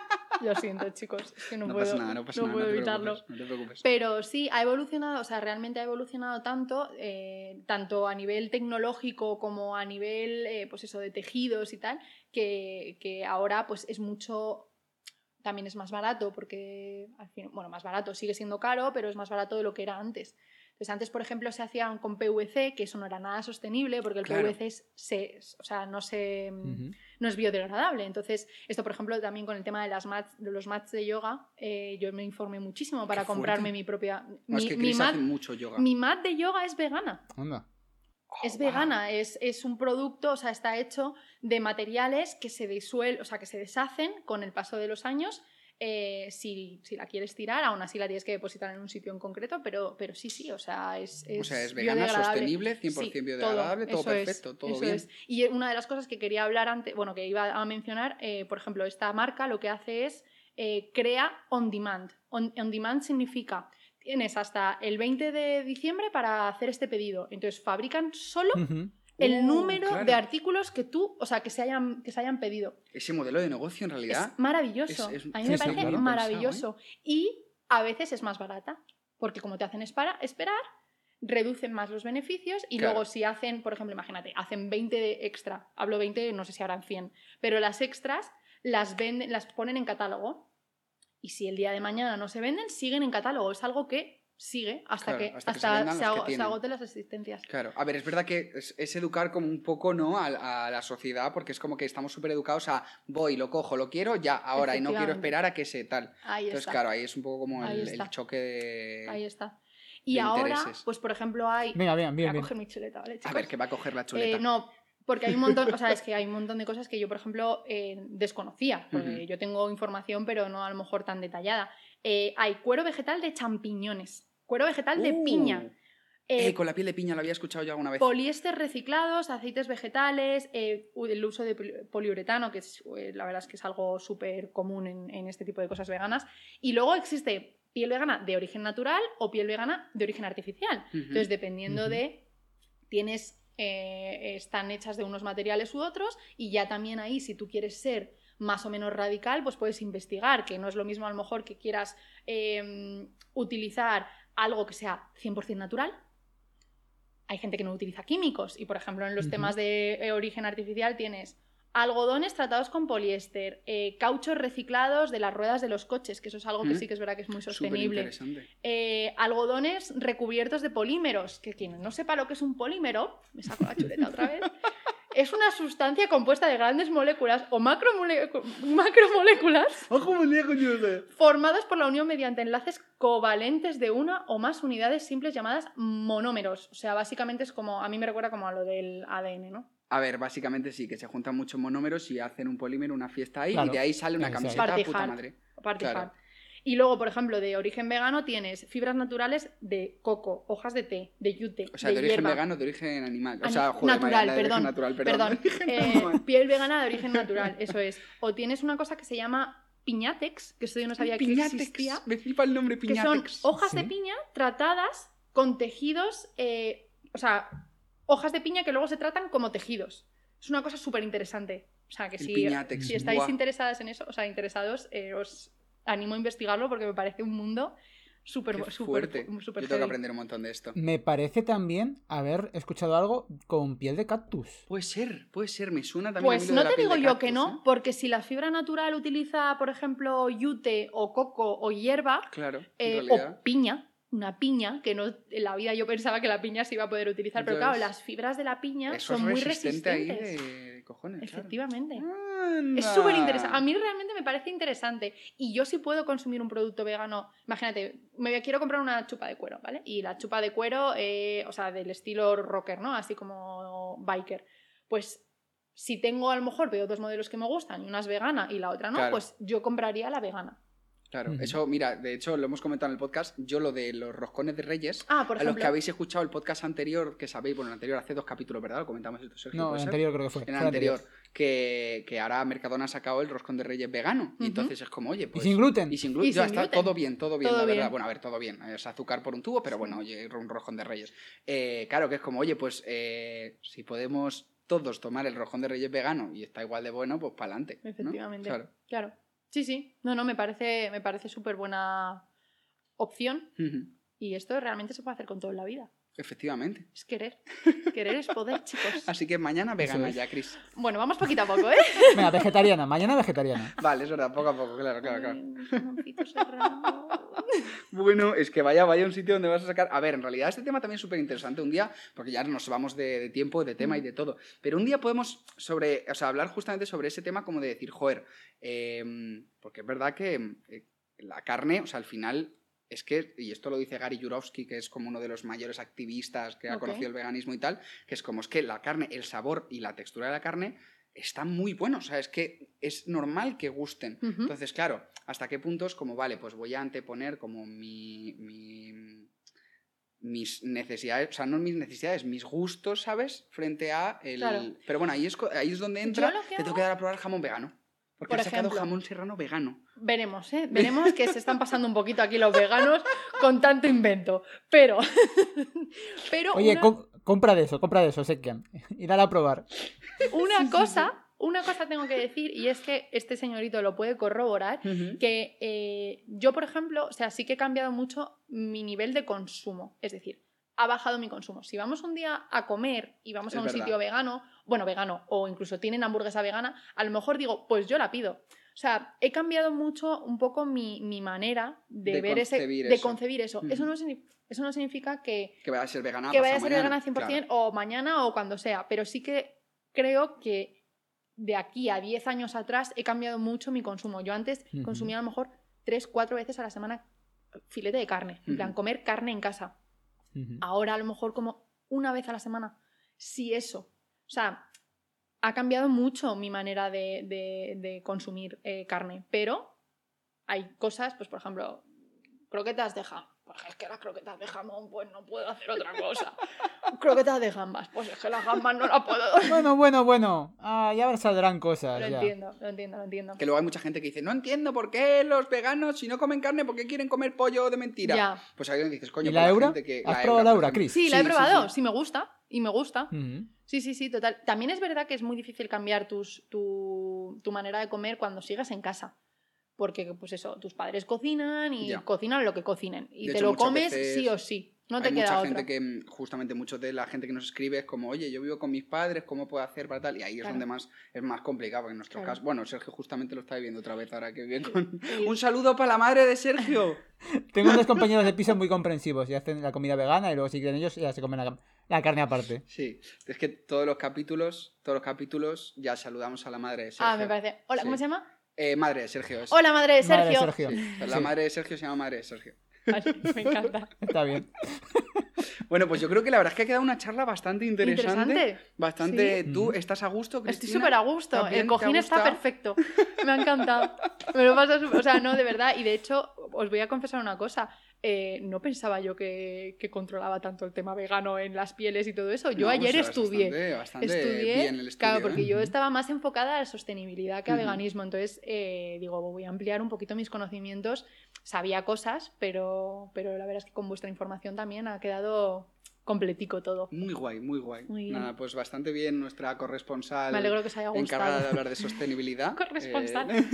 Lo siento, chicos, es que no, No, puedo, pasa nada, no pasa no nada. puedo no te evitarlo. preocupes, no te preocupes. Pero sí, ha evolucionado, o sea, realmente ha evolucionado tanto, eh, tanto a nivel tecnológico como a nivel, eh, pues eso, de tejidos y tal, que, que ahora pues es mucho, también es más barato, porque, al fin, bueno, más barato, sigue siendo caro, pero es más barato de lo que era antes. Entonces, antes, por ejemplo, se hacían con P V C, que eso no era nada sostenible, porque el Claro. P V C es, se, o sea, no se... Ujú. no es biodegradable. Entonces, esto, por ejemplo, también con el tema de, las mats, de los mats de yoga, eh, yo me informé muchísimo para Qué comprarme fuerte. mi propia... No, es mi, que mi Cris mat, hace mucho yoga. mi mat de yoga es vegana. Anda. Oh, Es wow. vegana, es, es un producto, o sea, está hecho de materiales que se disuelven, o sea, que se deshacen con el paso de los años. Eh, si, si la quieres tirar, aún así la tienes que depositar en un sitio en concreto, pero, pero sí, sí, o sea, es, es O sea, es vegana, biodegradable. sostenible, cien por ciento Sí, biodegradable, todo, eso es, perfecto, todo eso bien. es. Y una de las cosas que quería hablar antes, bueno, que iba a mencionar, eh, por ejemplo, esta marca lo que hace es eh, crea on demand. On, on demand significa, tienes hasta el veinte de diciembre para hacer este pedido. Entonces fabrican solo Ujú. el Uh, número claro. de artículos que tú, o sea, que se hayan, que se hayan pedido. Ese modelo de negocio, en realidad, Es maravilloso. es- es- a mí sí, me sí, parece claro. maravilloso. Y a veces es más barata, porque como te hacen espera- esperar, reducen más los beneficios y Claro. luego si hacen, por ejemplo, imagínate, hacen veinte de extra, hablo veinte, no sé si habrán cien, pero las extras las, venden, las ponen en catálogo y si el día de mañana no se venden, siguen en catálogo. Es algo que sigue hasta Claro, que, hasta hasta que se vendan se, los que ago- se tienen. agoten las existencias. claro. A ver, es verdad que es, es educar como un poco, ¿no? A, a la sociedad, porque es como que estamos súper educados a voy, lo cojo, lo quiero, ya, ahora, y no quiero Efectivamente. esperar a que se tal. Ahí Entonces, está. claro, ahí es un poco como Ahí el, está. el choque de... Ahí está. Y de ahora, intereses. pues por ejemplo, hay... Venga, bien, Voy bien, a bien. coger mi chuleta, ¿vale, chicos? A ver, que va a coger la chuleta. Eh, no, porque hay un montón, o sea, es que hay un montón de cosas que yo, por ejemplo, eh, desconocía, porque Ujú. yo tengo información, pero no a lo mejor tan detallada. Eh, hay cuero vegetal de champiñones, cuero vegetal de Uh, piña, Eh, eh, con la piel de piña lo había escuchado yo alguna vez. poliéster reciclados, aceites vegetales, eh, el uso de poli- poliuretano, que es, eh, la verdad es que es algo súper común en, en este tipo de cosas veganas. Y luego existe piel vegana de origen natural o piel vegana de origen artificial. Ujú. Entonces, dependiendo Ujú. de, tienes, eh, están hechas de unos materiales u otros y ya también ahí, si tú quieres ser más o menos radical, pues puedes investigar, que no es lo mismo a lo mejor que quieras eh, utilizar algo que sea cien por ciento natural. Hay gente que no utiliza químicos y, por ejemplo, en los Ujú. temas de eh, origen artificial tienes algodones tratados con poliéster, eh, cauchos reciclados de las ruedas de los coches, que eso es algo que Mm. sí que es verdad que es muy Súper sostenible. interesante. Eh, algodones recubiertos de polímeros, que quien no sepa lo que es un polímero, me saco la chuleta otra vez, es una sustancia compuesta de grandes moléculas o macromole- macromoléculas formadas por la unión mediante enlaces covalentes de una o más unidades simples llamadas monómeros. O sea, básicamente es como, a mí me recuerda como a lo del A D N, ¿no? A ver, básicamente sí, que se juntan muchos monómeros y hacen un polímero, una fiesta ahí, Claro. y de ahí sale una Exacto. camiseta Party puta hard. madre. Party Claro. hard. Y luego, por ejemplo, de origen vegano tienes fibras naturales de coco, hojas de té, de yute, O sea, de, de origen hierba. vegano, de origen animal. O Ani- sea, joder, natural, Mariana, de perdón, origen natural, perdón. perdón. de origen Eh, animal. piel vegana de origen natural, eso es. O tienes una cosa que se llama piñatex, que esto yo no sabía que Piñatex, existía, me flipa el nombre que Piñatex. son hojas Sí. de piña tratadas con tejidos, eh, o sea, hojas de piña que luego se tratan como tejidos. Es una cosa súper interesante. O sea, que El si, Piñatex, si estáis buah. interesadas en eso, o sea, interesados, eh, os animo a investigarlo porque me parece un mundo súper Qué súper fuerte. fu- súper Yo tengo que heavy. aprender un montón de esto. Me parece también haber escuchado algo con piel de cactus. Puede ser, puede ser, me suena también a mí Pues lo de no la te piel digo de yo que cactus, no, ¿eh? porque si la fibra natural utiliza, por ejemplo, yute o coco o hierba, Claro, en eh, realidad. o piña, una piña, que no en la vida yo pensaba que la piña se iba a poder utilizar, pero Ya claro, ves. las fibras de la piña Eso son es muy resistente resistentes. ahí de cojones, claro. Efectivamente. Anda. Es súper interesante. A mí realmente me parece interesante. Y yo sí puedo consumir un producto vegano. Imagínate, me quiero comprar una chupa de cuero, ¿vale? Y la chupa de cuero, eh, o sea, del estilo rocker, ¿no? Así como biker. Pues si tengo a lo mejor, veo dos modelos que me gustan y una es vegana y la otra no, Claro. pues yo compraría la vegana. Claro, Ujú. eso, mira, de hecho lo hemos comentado en el podcast, yo lo de los roscones de Reyes, Ah, por a los ejemplo. que habéis escuchado el podcast anterior, que sabéis, bueno, el anterior hace dos capítulos, ¿verdad? Lo comentamos esto, Sergio. No, ¿puede el ser? anterior creo que fue. En Fue el el anterior, que, que ahora Mercadona ha sacado el roscón de Reyes vegano. Y Ujú. entonces es como, oye, pues... Y sin gluten. Y sin gluten. Y Ya sin está gluten. todo bien, todo bien, Todo la verdad. bien. Bueno, a ver, todo bien. Es azúcar por un tubo, pero bueno, oye, un roscón de Reyes. Eh, claro, que es como, oye, pues eh, si podemos todos tomar el roscón de Reyes vegano y está igual de bueno, pues para adelante. Efectivamente. Claro. Claro. Sí, sí. No, no, me parece, me parece súper buena opción. Ujú. Y esto realmente se puede hacer con todo en la vida. Efectivamente. Es querer. Querer es poder, chicos. Así que mañana vegana es. ya, Chris. Bueno, vamos poquito a poco, ¿eh? Venga, vegetariana. Mañana vegetariana. Vale, es verdad, poco a poco, claro, claro, claro. Ay, mi jamoncito serrano. Bueno, es que vaya, vaya a un sitio donde vas a sacar... A ver, en realidad este tema también es súper interesante un día, porque ya nos vamos de, de tiempo, de tema y de todo, pero un día podemos sobre, o sea, hablar justamente sobre ese tema como de decir, joder, eh, porque es verdad que eh, la carne, o sea, al final... Es que, y esto lo dice Gary Jurovsky, que es como uno de los mayores activistas que ha Ok. conocido el veganismo y tal, que es como es que la carne, el sabor y la textura de la carne están muy buenos, o sea, es que es normal que gusten. Ujú. Entonces, claro, ¿hasta qué punto es como, vale, pues voy a anteponer como mi, mi- mis necesidades, o sea, no mis necesidades, mis gustos, ¿sabes? Frente a el... Claro. Pero bueno, ahí es, co- ahí es donde entra, Yo lo que te tengo hago- que dar a probar jamón vegano. Porque Por he sacado ejemplo. jamón serrano vegano. Veremos, ¿eh? Veremos que se están pasando un poquito aquí los veganos con tanto invento. Pero. Pero Oye, una, com- compra de eso, compra de eso, Sekian. Y dale a probar. una cosa, una cosa tengo que decir, y es que este señorito lo puede corroborar. Que eh, yo, por ejemplo, o sea, sí que he cambiado mucho mi nivel de consumo. Es decir, ha bajado mi consumo. Si vamos un día a comer y vamos a Es un verdad. sitio vegano, bueno, vegano, o incluso tienen hamburguesa vegana, a lo mejor digo, pues yo la pido. O sea, he cambiado mucho un poco mi, mi manera de, De ver ese. concebir De eso. concebir eso. Ujú. Eso, no, signi- eso no significa que, Que vaya a ser vegana que pasado vaya a ser mañana, vegana cien por ciento claro. o mañana o cuando sea. Pero sí que creo que de aquí a diez años atrás he cambiado mucho mi consumo. Yo antes Ujú. consumía a lo mejor tres, cuatro veces a la semana filete de carne. En plan, Ujú. comer carne en casa. Ujú. Ahora a lo mejor como una vez a la semana. Si eso. O sea, ha cambiado mucho mi manera de, de- de consumir eh, carne. Pero hay cosas, pues por ejemplo, croquetas de jamón. Pues es que las croquetas de jamón, pues no puedo hacer otra cosa. Croquetas de gambas, pues es que las gambas no las puedo. Bueno, bueno, bueno. Ah, ya saldrán cosas. Lo ya. entiendo, lo entiendo, lo entiendo. Que luego hay mucha gente que dice, no entiendo por qué los veganos, si no comen carne, ¿por qué quieren comer pollo de mentira? Ya. Pues ahí dices, coño, ¿Y por la Eura? gente que... ¿Has la probado la por Eura, ejemplo. Chris? Sí, la he sí, probado, sí. sí me gusta. Y me gusta. Ujú. Sí, sí, sí, total. También es verdad que es muy difícil cambiar tus, tu, tu manera de comer cuando sigas en casa. Porque, pues eso, tus padres cocinan y Ya. cocinan lo que cocinen. Y De te hecho, lo muchas comes veces sí o sí. No te Hay queda mucha otra. gente que, mm, justamente, mucho de la gente que nos escribe es como, oye, yo vivo con mis padres, ¿cómo puedo hacer para tal? Y ahí es Claro. donde más es más complicado, porque en nuestro Claro. caso, bueno, Sergio justamente lo está viviendo otra vez ahora que vive con... Y- Un saludo para la madre de Sergio. Tengo unos compañeros de piso muy comprensivos y hacen la comida vegana y luego si quieren ellos ya se comen la, la La carne aparte. Sí, es que todos los capítulos, todos los capítulos ya saludamos a la madre de Sergio. Ah, me parece. Hola, Sí. ¿cómo se llama? Eh, madre de Sergio. Es. Hola, madre de Madre de Sergio. Sergio. Sí, la Sí. madre de Sergio se llama madre de Sergio. Vale, me encanta. Está bien. Bueno, pues yo creo que la verdad es que ha quedado una charla bastante interesante. Interesante. Bastante. Sí. ¿Tú estás a gusto, Cristina? Estoy súper a gusto. ¿Estás bien? El ¿Te ha cojín está gustado? perfecto. Me ha encantado. Me lo paso súper... O sea, no, de verdad. Y de hecho, os voy a confesar una cosa. Eh, no pensaba yo que, que controlaba tanto el tema vegano en las pieles y todo eso. Yo No, ayer pues, estudié. Bastante, bastante Estudié, bien el estudio, claro, porque ¿eh? yo estaba más enfocada a la sostenibilidad que a Ujú. veganismo. Entonces, eh, digo, voy a ampliar un poquito mis conocimientos. Sabía cosas, pero, pero la verdad es que con vuestra información también ha quedado completico todo. Muy guay, muy guay. Muy bien. Nada, pues bastante bien nuestra corresponsal Me alegro que os haya encargada de gustado. hablar de sostenibilidad. Corresponsal. Eh,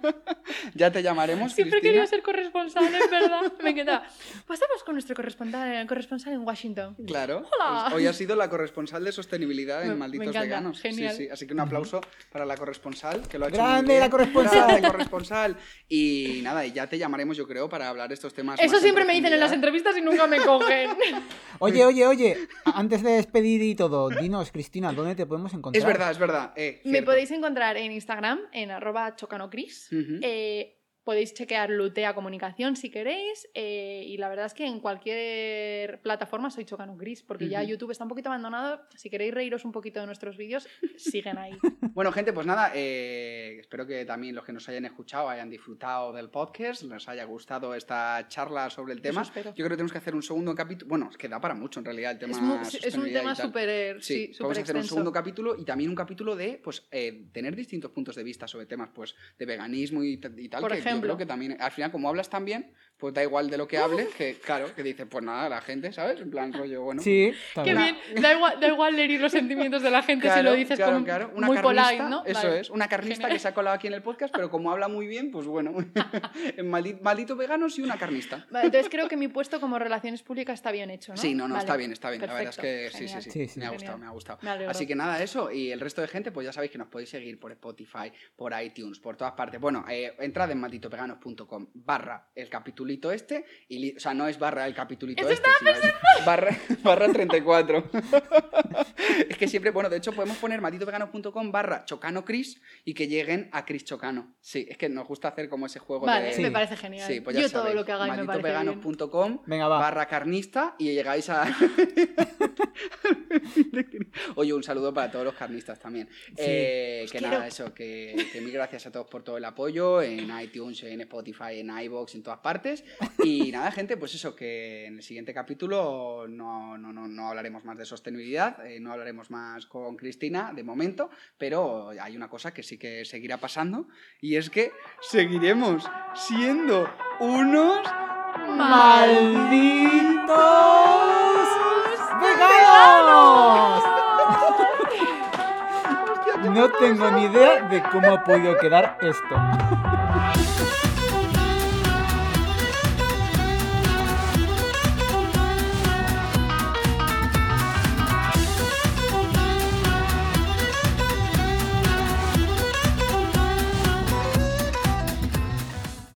ya te llamaremos, Siempre he Cristina. querido ser corresponsal, es verdad. Me encanta. Pasamos con nuestro corresponsal, corresponsal en Washington. Claro. Hola. Pues hoy ha sido la corresponsal de sostenibilidad en Me- me Malditos encanta, Veganos. genial. Sí, sí. Así que un aplauso para la corresponsal, que lo ha hecho ¡Grande muy bien. la corresponsal! ¡Grande corresponsal! Y nada, y ya te llamaremos, yo creo, para hablar de estos temas. Eso más siempre me dicen en las profundidad. entrevistas y nunca me cogen. Oye, oye, oye, antes de despedir y todo, dinos, Cristina, ¿dónde te podemos encontrar? Es verdad, es verdad. Eh, Me cierto. podéis encontrar en Instagram, en arroba chocanocris. Ujú. Eh, podéis chequear Lutea Comunicación si queréis. eh, y la verdad es que en cualquier plataforma soy Chocanocris, porque ya Ujú. YouTube está un poquito abandonado. Si queréis reíros un poquito de nuestros vídeos, siguen ahí. Bueno, gente, pues nada, eh, espero que también los que nos hayan escuchado hayan disfrutado del podcast, les haya gustado esta charla sobre el tema. Eso espero. Yo creo que tenemos que hacer un segundo capítulo. Bueno, es que da para mucho en realidad el tema. Es, mu- es un sostenibilidad tema y tal. súper Sí, sí, vamos súper a hacer un extenso. segundo capítulo y también un capítulo de pues eh, tener distintos puntos de vista sobre temas pues de veganismo y, t- y tal. Por que ejemplo. yo creo que también, al final, como hablas tan bien, pues da igual de lo que hables, que claro, que dices, pues nada, la gente, ¿sabes? En plan rollo, bueno. Sí, está Qué bien. bien, da igual, da igual herir los sentimientos de la gente si Claro, lo dices claro, como claro. Una muy carnista, polite, ¿no? Eso Vale. es, una carnista Genial. que se ha colado aquí en el podcast, pero como habla muy bien, pues bueno, en maldi- malditos veganos y una carnista. Vale, entonces creo que mi puesto como relaciones públicas está bien hecho, ¿no? Sí, no, no, Vale. está bien, está bien. La verdad es Perfecto, que sí, sí, genial. sí, Sí, sí. Me ha Genial. gustado, me ha gustado. Me alegro. Así que nada, eso. Y el resto de gente, pues ya sabéis que nos podéis seguir por Spotify, por iTunes, por todas partes. Bueno, eh, entrad en malditoveganos punto com barra el capitulito este. Y li- o sea, no es barra el capitulito Eso este, sino es barra, barra treinta y cuatro. Es que siempre, bueno, de hecho podemos poner malditoveganos punto com barra chocano Chris y que lleguen a Chris Chocano. Sí, es que nos gusta hacer como ese juego Vale, de... Sí. me parece genial. Sí, pues ya Yo todo sabéis, lo que hagáis me parece bien. malditoveganos punto com Venga, va. barra carnista y llegáis a... Oye, un saludo para todos los carnistas también. Eh, que quiero. nada, eso, que, que mil gracias a todos por todo el apoyo en iTunes, en Spotify, en iVoox, en todas partes. Y nada, gente, pues eso, que en el siguiente capítulo no, no, no, no hablaremos más de sostenibilidad, eh, no hablaremos más con Cristina de momento, pero hay una cosa que sí que seguirá pasando y es que seguiremos siendo unos... ¡Malditos veganos! No tengo ni idea de cómo ha podido quedar esto.